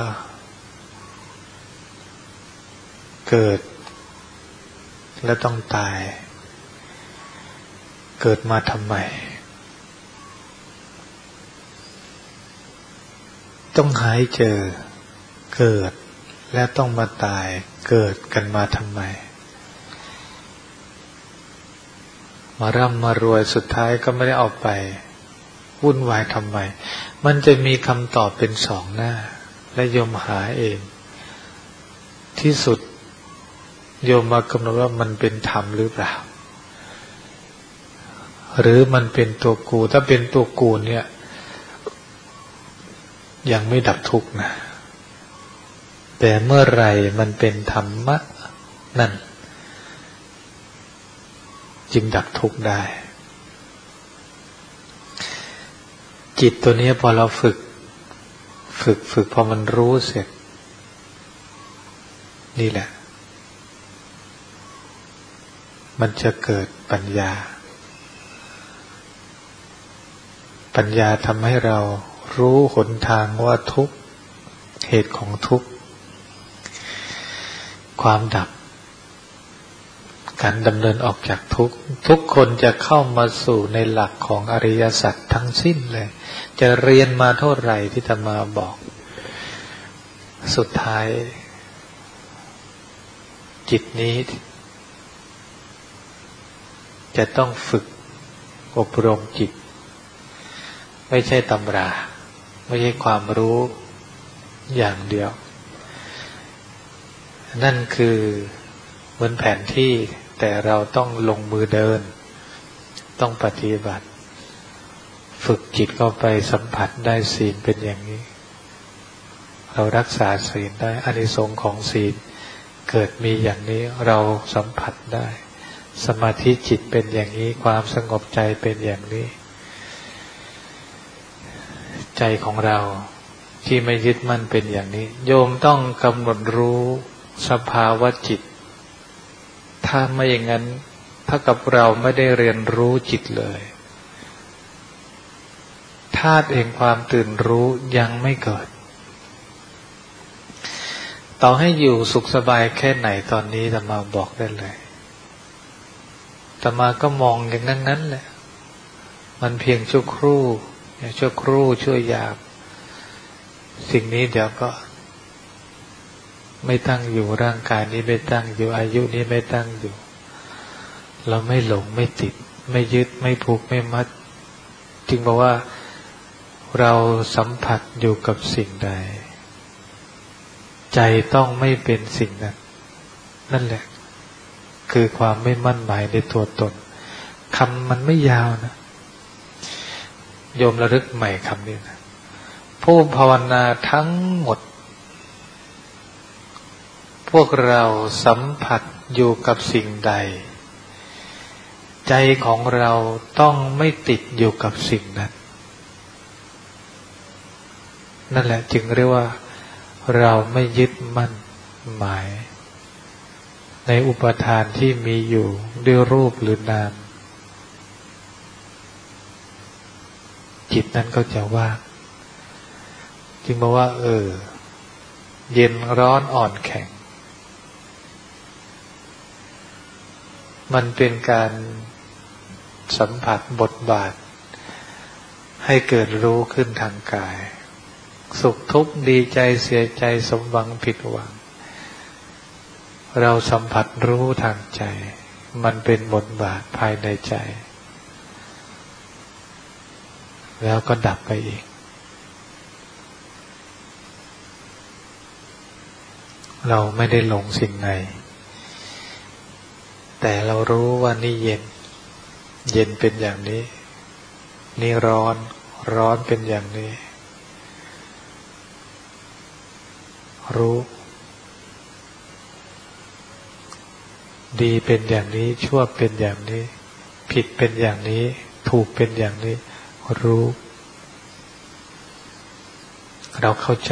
เกิดและต้องตายเกิดมาทำไมต้องหายเจอเกิดและต้องมาตายเกิดกันมาทำไมมาร่ำมารวยสุดท้ายก็ไม่ได้เอาไปวุ่นวายทำไมมันจะมีคำตอบเป็นสองหน้าและโยมหาเองที่สุดโยมมากำหนดว่ามันเป็นธรรมหรือเปล่าหรือมันเป็นตัวกูถ้าเป็นตัวกูเนี่ยยังไม่ดับทุกข์นะแต่เมื่อไรมันเป็นธรรมะนั่นจึงดับทุกข์ได้จิตตัวนี้พอเราฝึกฝึกฝึกพอมันรู้เสร็จนี่แหละมันจะเกิดปัญญาปัญญาทำให้เรารู้หนทางว่าทุกข์เหตุของทุกข์ความดับการดำเนินออกจากทุกข์ทุกคนจะเข้ามาสู่ในหลักของอริยสัจทั้งสิ้นเลยจะเรียนมาเท่าไหร่ที่จะมาบอกสุดท้ายจิตนี้จะต้องฝึกอบรมจิตไม่ใช่ตำราไม่ใช่ความรู้อย่างเดียวนั่นคือเหมือนแผนที่แต่เราต้องลงมือเดินต้องปฏิบัติฝึกจิตเข้าไปสัมผัสได้ศีลเป็นอย่างนี้เรารักษาศีลได้อานิสงส์ของศีลเกิดมีอย่างนี้เราสัมผัสได้สมาธิจิตเป็นอย่างนี้ความสงบใจเป็นอย่างนี้ใจของเราที่ไม่ยึดมั่นเป็นอย่างนี้โยมต้องกำหนดรู้สภาวะจิตถ้าไม่อย่างนั้นถ้ากับเราไม่ได้เรียนรู้จิตเลยธาตุแห่งความตื่นรู้ยังไม่เกิดต่อให้อยู่สุขสบายแค่ไหนตอนนี้อาตมาบอกได้เลยอาตมาก็มองอย่างนั้นนั้นแหละมันเพียงชั่วครู่ชั่วครู่ชั่วยามสิ่งนี้เดี๋ยวก็ไม่ตั้งอยู่ร่างกายนี้ไม่ตั้งอยู่อายุนี้ไม่ตั้งอยู่เราไม่หลงไม่ติดไม่ยึดไม่ผูกไม่มัดจึงบอกว่าเราสัมผัสอยู่กับสิ่งใดใจต้องไม่เป็นสิ่งนั้นนั่นแหละคือความไม่มั่นหมายในตัวตนคำมันไม่ยาวนะโยมระลึกใหม่คำนี้นะผู้ภาวนาทั้งหมดพวกเราสัมผัสอยู่กับสิ่งใดใจของเราต้องไม่ติดอยู่กับสิ่งนั้นนั่นแหละจึงเรียกว่าเราไม่ยึดมั่นหมายในอุปทานที่มีอยู่ด้วยรูปหรือนามจิตนั้นก็จะว่างจึงบอกว่าเออเย็นร้อนอ่อนแข็งมันเป็นการสัมผัสบทบาทให้เกิดรู้ขึ้นทางกายสุขทุกข์ดีใจเสียใจสมหวังผิดหวังเราสัมผัสรู้ทางใจมันเป็นบทบาทภายในใจแล้วก็ดับไปอีกเราไม่ได้หลงสิ่งไหนแต่เรารู้ว่านี่เย็นเย็นเป็นอย่างนี้นี่ร้อนร้อนเป็นอย่างนี้รู้ดีเป็นอย่างนี้ชั่วเป็นอย่างนี้ผิดเป็นอย่างนี้ถูกเป็นอย่างนี้รู้เราเข้าใจ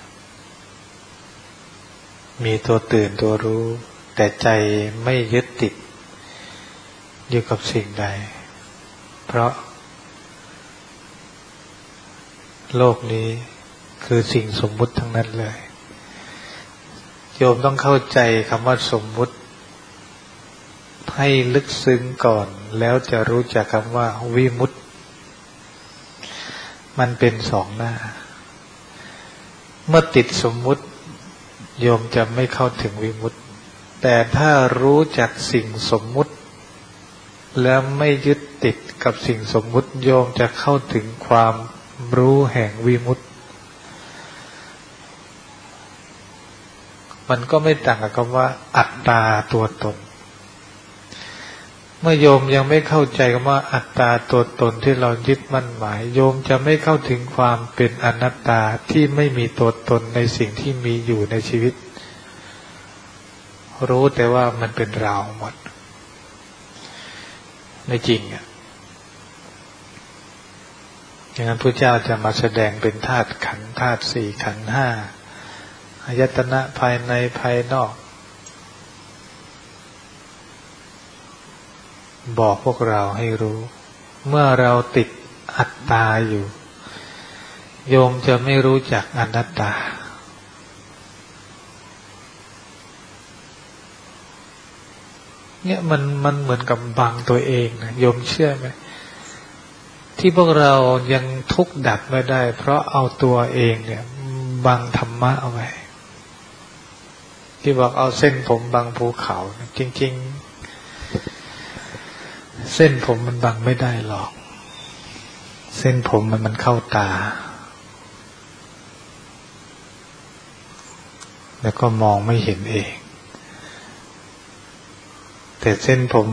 มีตัวตื่นตัวรู้แต่ใจไม่ยึดติดอยู่กับสิ่งใดเพราะโลกนี้คือสิ่งสมมุติทั้งนั้นเลยโยมต้องเข้าใจคำว่าสมมุติให้ลึกซึ้งก่อนแล้วจะรู้จักคำว่าวิมุตติมันเป็นสองหน้าเมื่อติดสมมุติโยมจะไม่เข้าถึงวิมุตติแต่ถ้ารู้จักสิ่งสมมุติแล้วไม่ยึดติดกับสิ่งสมมุติโยมจะเข้าถึงความรู้แห่งวิมุตติมันก็ไม่ต่างกับคำว่าอัตตาตัวตนเมื่อโยมยังไม่เข้าใจคำว่าอัตตาตัวตนที่เรายึดมั่นหมายโยมจะไม่เข้าถึงความเป็นอนัตตาที่ไม่มีตัวตนในสิ่งที่มีอยู่ในชีวิตรู้แต่ว่ามันเป็นเราหมดไม่จริงอ่ะอย่างนั้นพระเจ้าจะมาแสดงเป็นธาตุขันธ์ธาตุสี่ขันธ์ห้าอายตนะภายในภายนอกบอกพวกเราให้รู้เมื่อเราติดอัตตาอยู่โยมจะไม่รู้จักอนัตตาเนี่ยมันมันเหมือนกับบังตัวเองนะโยมเชื่อไหมที่พวกเรายังทุกข์ดับไม่ได้เพราะเอาตัวเองเนี่ยบังธรรมะเอาไว้ที่บอกเอาเส้นผมบังภูเขาจริงๆเส้นผมมันบังไม่ได้หรอกเส้นผมมันมันเข้าตาแล้วก็มองไม่เห็นเองแต่เส้นผม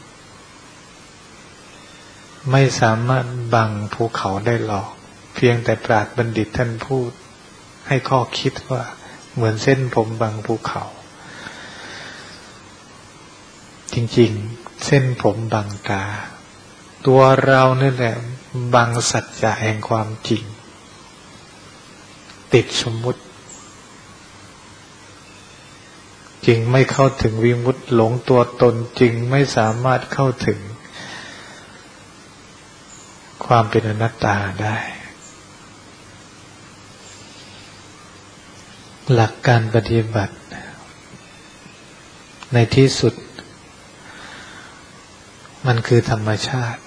ไม่สามารถบังภูเขาได้หรอกเพียงแต่ปราชญ์บัณฑิตท่านพูดให้ข้อคิดว่าเหมือนเส้นผมบังภูเขาจริงๆเส้นผมบังตาตัวเรานี่แหละบังสัจจะแห่งความจริงติดสมมุติจึงไม่เข้าถึงวิมุตติหลงตัวตนจึงไม่สามารถเข้าถึงความเป็นอนัตตาได้หลักการปฏิบัติในที่สุดมันคือธรรมชาติ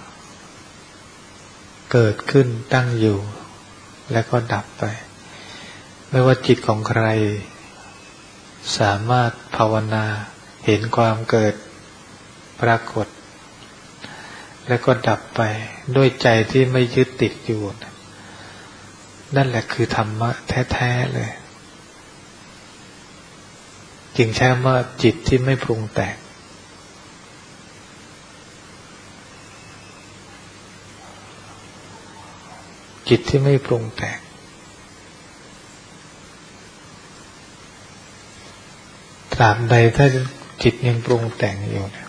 เกิดขึ้นตั้งอยู่และก็ดับไปไม่ว่าจิตของใครสามารถภาวนาเห็นความเกิดปรากฏและก็ดับไปด้วยใจที่ไม่ยึดติดอยู่นั่นแหละคือธรรมะแท้ๆเลยจึงใช้คำว่าจิตที่ไม่ปรุงแต่งจิตที่ไม่ปรุงแต่งตราบใดถ้าจิตยังปรุงแต่งอยู่เนี่ย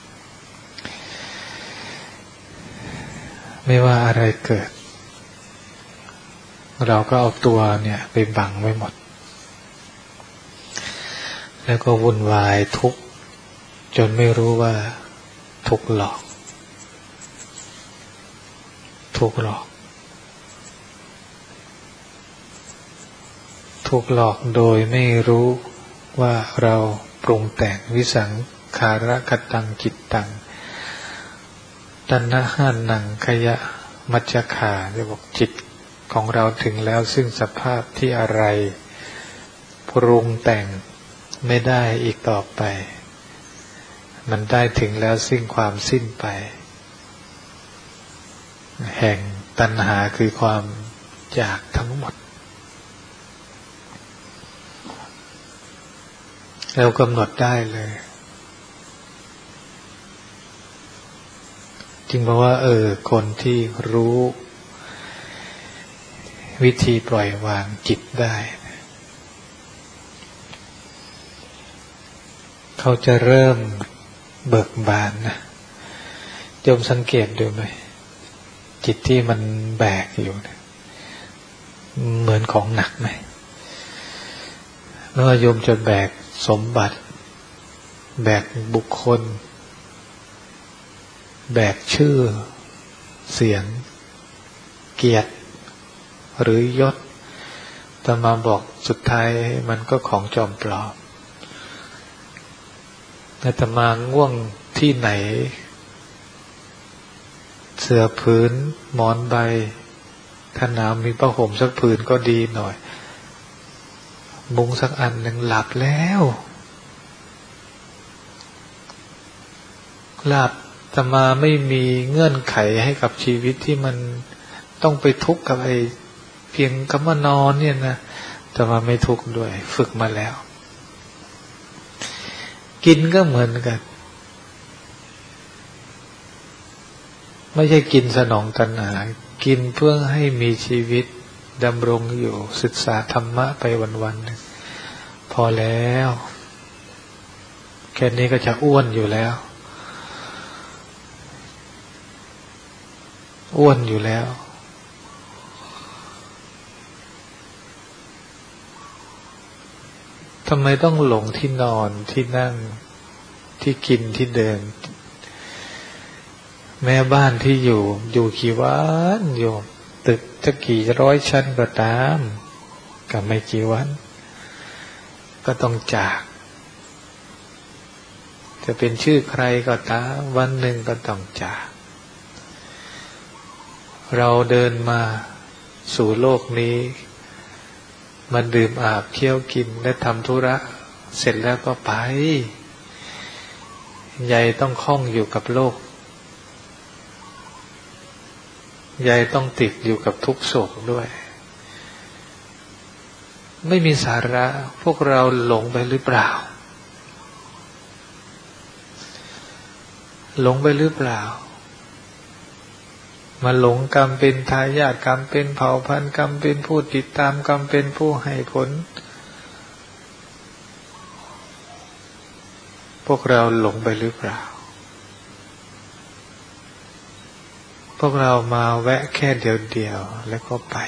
ไม่ว่าอะไรเกิดเราก็เอาตัวเนี่ยไปบังไว้หมดแล้วก็วุ่นวายทุกข์จนไม่รู้ว่าทุกข์หลอกทุกข์หลอกทุกข์หลอกโดยไม่รู้ว่าเราปรุงแต่งวิสังขารกตังจิตตังตัณหานังขยะมัจจขาจะบอกจิตของเราถึงแล้วซึ่งสภาพที่อะไรปรุงแต่งไม่ได้อีกต่อไปมันได้ถึงแล้วซึ่งความสิ้นไปแห่งตัณหาคือความอยากทั้งหมดเรากำหนดได้เลยจึงบอกว่าเออคนที่รู้วิธีปล่อยวางจิตได้เขาจะเริ่มเบิกบานนะโยมสังเกตดูไหมจิตที่มันแบกอยู่นะเหมือนของหนักไหมเมื่อโยมจะแบกสมบัติแบกบุคคลแบกชื่อเสียงเกียรติหรือยศแต่มาบอกสุดท้ายมันก็ของจอมปลอมแต่มาง่วงที่ไหนเสื่อพื้นหมอนใบถ้าหนาวมีผ้าห่มสักผืนก็ดีหน่อยมุ้งสักอันหนึ่งหลับแล้วหลับแต่มาไม่มีเงื่อนไขให้กับชีวิตที่มันต้องไปทุกข์กับไอ้เพียงคำว่านอนเนี่ยนะแต่มาไม่ทุกข์ด้วยฝึกมาแล้วกินก็เหมือนกันไม่ใช่กินสนองตัณหากินเพื่อให้มีชีวิตดำรงอยู่ศึกษาธรรมะไปวันๆหนึ่งพอแล้วแค่นี้ก็จะอ้วนอยู่แล้วอ้วนอยู่แล้วทำไมต้องหลงที่นอนที่นั่งที่กินที่เดินแม่บ้านที่อยู่อยู่กี่วันโยมตึกจะกี่ร้อยชั้นก็ตามก็ไม่กี่วันก็ต้องจากจะเป็นชื่อใครก็ตามวันหนึ่งก็ต้องจากเราเดินมาสู่โลกนี้มาดื่มอาบเคี้ยวกินและทำธุระเสร็จแล้วก็ไปยายต้องคล้องอยู่กับโลกยายต้องติดอยู่กับทุกโศกด้วยไม่มีสาระพวกเราหลงไปหรือเปล่าหลงไปหรือเปล่ามาหลงกรรมเป็นทายาทกรรมเป็นเผ่าพันธุ์กรรมเป็นผู้ติดตามกรรมเป็นผู้ให้ผลพวกเราหลงไปหรือเปล่าพวกเรามาแวะแค่เดียวๆแล้วก็ไป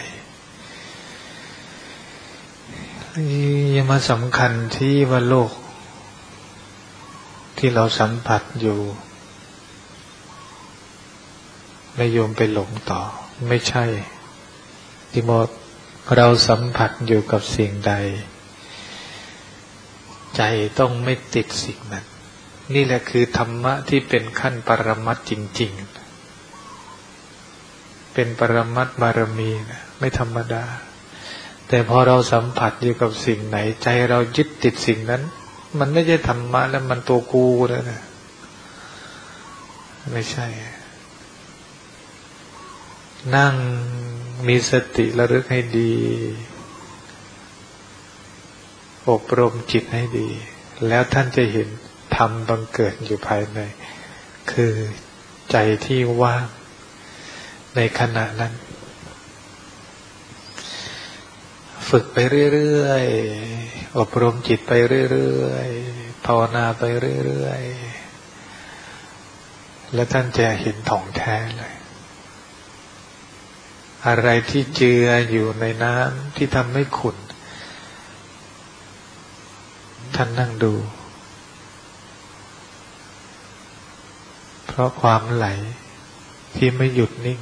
ยังมาสำคัญที่ว่าโลกที่เราสัมผัสอยู่ไม่โยมไปหลงต่อไม่ใช่ที่บอกเราสัมผัสอยู่กับสิ่งใดใจต้องไม่ติดสิ่งนั้นนี่แหละคือธรรมะที่เป็นขั้นปรมัตถ์จริงๆเป็นปรมัตถ์บารมีนะไม่ธรรมดาแต่พอเราสัมผัสอยู่กับสิ่งไหนใจเรายึดติดสิ่งนั้นมันไม่ใช่ธรรมะแล้วมันตัวกูแล้วนะไม่ใช่นั่งมีสติระลึกให้ดีอบรมจิตให้ดีแล้วท่านจะเห็นธรรมบังเกิดอยู่ภายในคือใจที่ว่างในขณะนั้นฝึกไปเรื่อยๆอบรมจิตไปเรื่อยๆภาวนาไปเรื่อยๆแล้วท่านจะเห็นถ่องแท้เลยอะไรที่เจืออยู่ในน้ำที่ทำให้ขุ่นท่านนั่งดูเพราะความไหลที่ไม่หยุดนิ่ง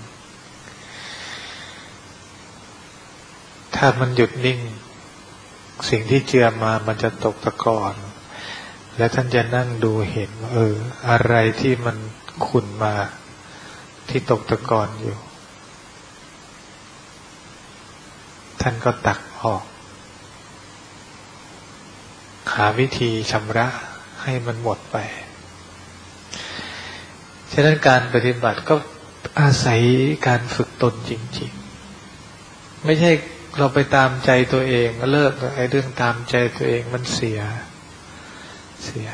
ถ้ามันหยุดนิ่งสิ่งที่เจือมามันจะตกตะกอนและท่านจะนั่งดูเห็นว่าเอออะไรที่มันขุ่นมาที่ตกตะกอนอยู่ท่านก็ตักออกหาวิธีชำระให้มันหมดไปฉะนั้นการปฏิบัติก็อาศัยการฝึกตนจริงๆไม่ใช่เราไปตามใจตัวเองเลิกไอ้เรื่องตามใจตัวเองมันเสียเสีย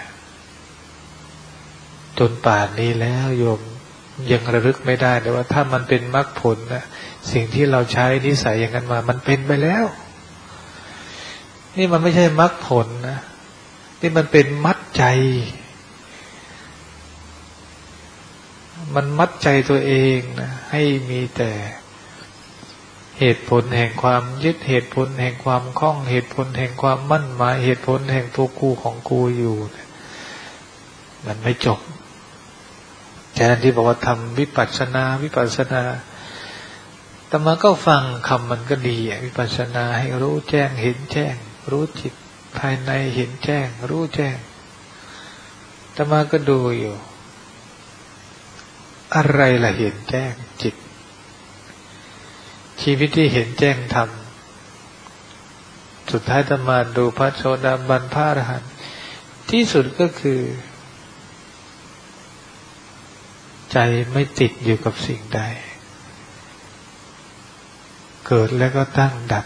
จนป่านนี้แล้วโยมยังระลึกไม่ได้แต่ว่าถ้ามันเป็นมรรคผลนะสิ่งที่เราใช้นิสัยอย่างนั้นมามันเป็นไปแล้วนี่มันไม่ใช่มรรคผลนะนี่มันเป็นมัดใจมันมัดใจตัวเองนะให้มีแต่เหตุผลแห่งความยึดเหตุผลแห่งความคล้องเหตุผลแห่งความมั่นหมายเหตุผลแห่งตัวกูของกูอยู่มันไม่จบฉะนั้นที่บอกว่าทำวิปัสสนาวิปัสสนาแต่มาก็ฟังคำมันก็ดีวิปัสสนาให้รู้แจ้งเห็นแจ้งรู้จิตภายในเห็นแจ้งรู้แจ้งแต่มาก็ดูอยู่อะไรล่ะเห็นแจ้งจิตชีวิตที่เห็นแจ้งธรรมสุดท้ายอาตมาดูพระโสดาบันพระอรหันต์ที่สุดก็คือใจไม่ติดอยู่กับสิ่งใดเกิดแล้วก็ตั้งดับ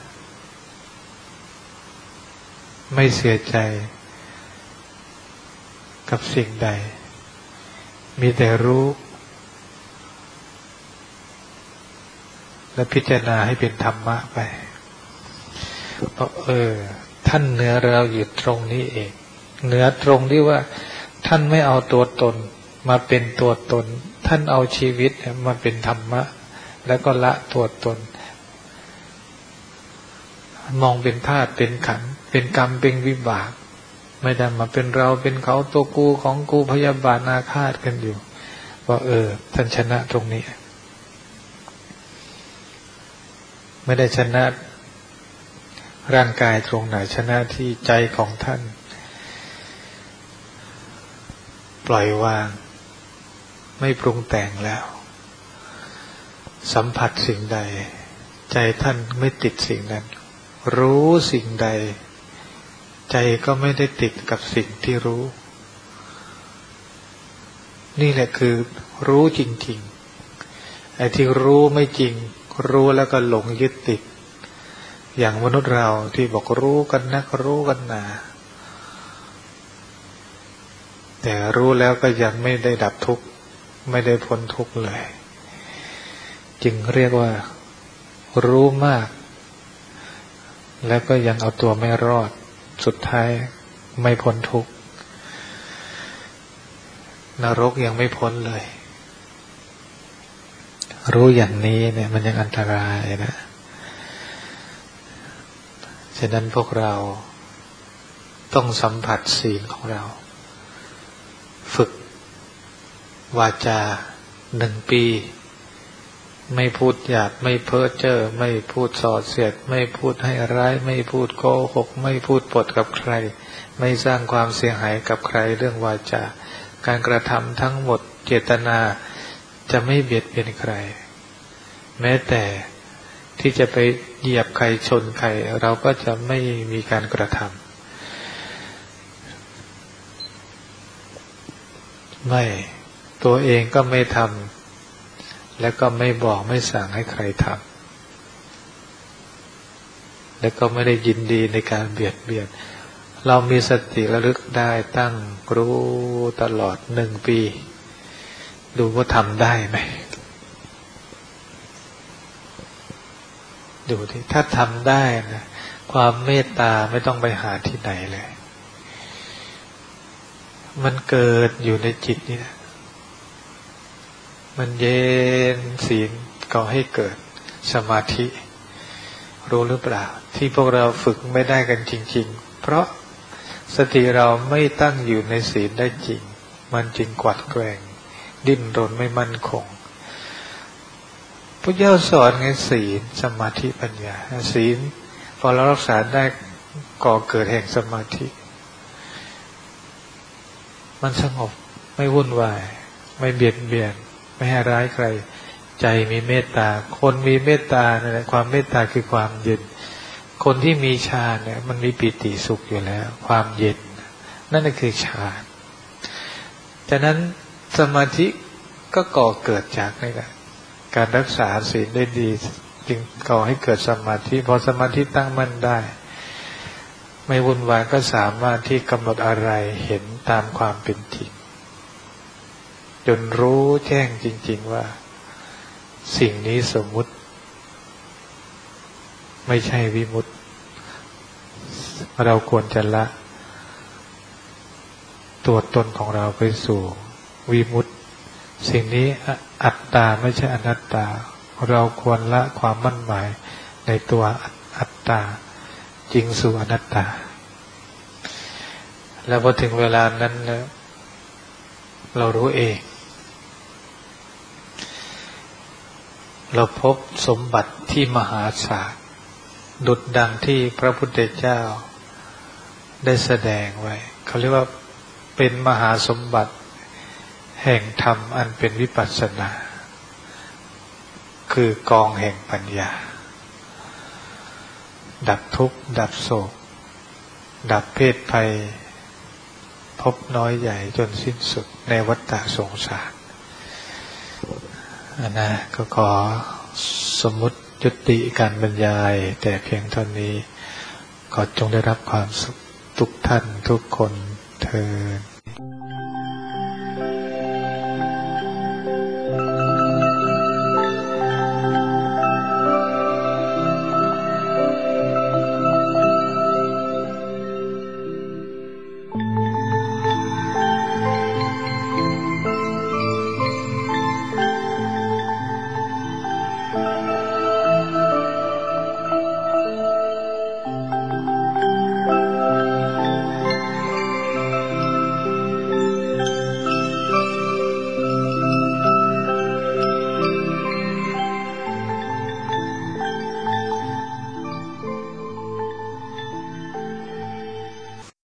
ไม่เสียใจกับสิ่งใดมีแต่รู้และพิจารณาให้เป็นธรรมะไปเพราะเออท่านเหนือเราอยู่ตรงนี้เองเหนือตรงที่ว่าท่านไม่เอาตัวตนมาเป็นตัวตนท่านเอาชีวิตมาเป็นธรรมะแล้วก็ละตัวตนมองเป็นธาตุเป็นขันธ์เป็นกรรมเป็นวิบากไม่ได้มาเป็นเราเป็นเขาตัวกูของกูพยาบาทอาฆาตกันอยู่ว่าเออท่านชนะตรงนี้ไม่ได้ชนะร่างกายตรงไหนชนะที่ใจของท่านปล่อยวางไม่ปรุงแต่งแล้วสัมผัสสิ่งใดใจท่านไม่ติดสิ่งนั้นรู้สิ่งใดใจก็ไม่ได้ติดกับสิ่งที่รู้นี่แหละคือรู้จริงๆไอ้ที่รู้ไม่จริงรู้แล้วก็หลงยึดติดอย่างมนุษย์เราที่บอกรู้กันนักรู้กันหนาแต่รู้แล้วก็ยังไม่ได้ดับทุกข์ไม่ได้พ้นทุกข์เลยจึงเรียกว่ารู้มากแล้วก็ยังเอาตัวไม่รอดสุดท้ายไม่พ้นทุกข์นรกยังไม่พ้นเลยรู้อย่างนี้เนี่ยมันยังอันตรายนะฉะนั้นพวกเราต้องสัมผัสศีลของเราฝึกวาจาหนึ่งปีไม่พูดหยาบไม่เพ้อเจ้อไม่พูดส่อเสียดไม่พูดให้ร้ายไม่พูดโกหกไม่พูดปดกับใครไม่สร้างความเสียหายกับใครเรื่องวาจาการกระทำทั้งหมดเจตนาจะไม่เบียดเบียนใครแม้แต่ที่จะไปเหยียบใครชนใครเราก็จะไม่มีการกระทำไม่ตัวเองก็ไม่ทำแล้วก็ไม่บอกไม่สั่งให้ใครทำแล้วก็ไม่ได้ยินดีในการเบียดเบียนเรามีสติระลึกได้ตั้งรู้ตลอดหนึ่งปีดูว่าทำได้ไหมดูที่ถ้าทำได้นะความเมตตาไม่ต้องไปหาที่ไหนเลยมันเกิดอยู่ในจิตนี่นะมันเย็นศีลก็ให้เกิดสมาธิรู้หรือเปล่าที่พวกเราฝึกไม่ได้กันจริงๆเพราะสติเราไม่ตั้งอยู่ในศีลได้จริงมันจึงกวัดแกว่งดิ้นรนไม่มั่นคงพระเจ้าสอนไงศีลสมาธิปัญญาศีลพอเรารักษาได้ก่อเกิดแห่งสมาธิมันสงบไม่วุ่นวายไม่เบียดเบียนไม่ให้ร้ายใครใจมีเมตตาคนมีเมตตาเนี่ยความเมตตาคือความเย็นคนที่มีฌานเนี่ยมันมีปิติสุขอยู่แล้วความเย็นนั่นคือฌานฉะนั้นสมาธิก็ก่อเกิดจากนี่แหละการรักษาศีลได้ดีจึงก่อให้เกิดสมาธิพอสมาธิตั้งมั่นได้ไม่วุ่นวายก็สามารถที่กำหนดอะไรเห็นตามความเป็นจริงจนรู้แจ้งจริงๆว่าสิ่งนี้สมมุติไม่ใช่วิมุตติเราควรจะละตัวตนของเราไปสู่วิมุตติสิ่งนี้อัตตาไม่ใช่อนัตตาเราควรละความมั่นหมายในตัวอัตตาจริงสู่อนัตตาแล้วพอถึงเวลานั้นแล้วเรารู้เองเราพบสมบัติที่มหาศาลดุจดังที่พระพุทธเจ้าได้แสดงไว้เขาเรียกว่าเป็นมหาสมบัติแห่งธรรมอันเป็นวิปัสสนาคือกองแห่งปัญญาดับทุกข์ดับโศกดับเพศภัยพบน้อยใหญ่จนสิ้นสุดในวัฏฏะสงสารนะก็ขอสมมุติยุติการบรรยายแต่เพียงเท่านี้ขอจงได้รับความสุขทุกท่านทุกคนเทอญ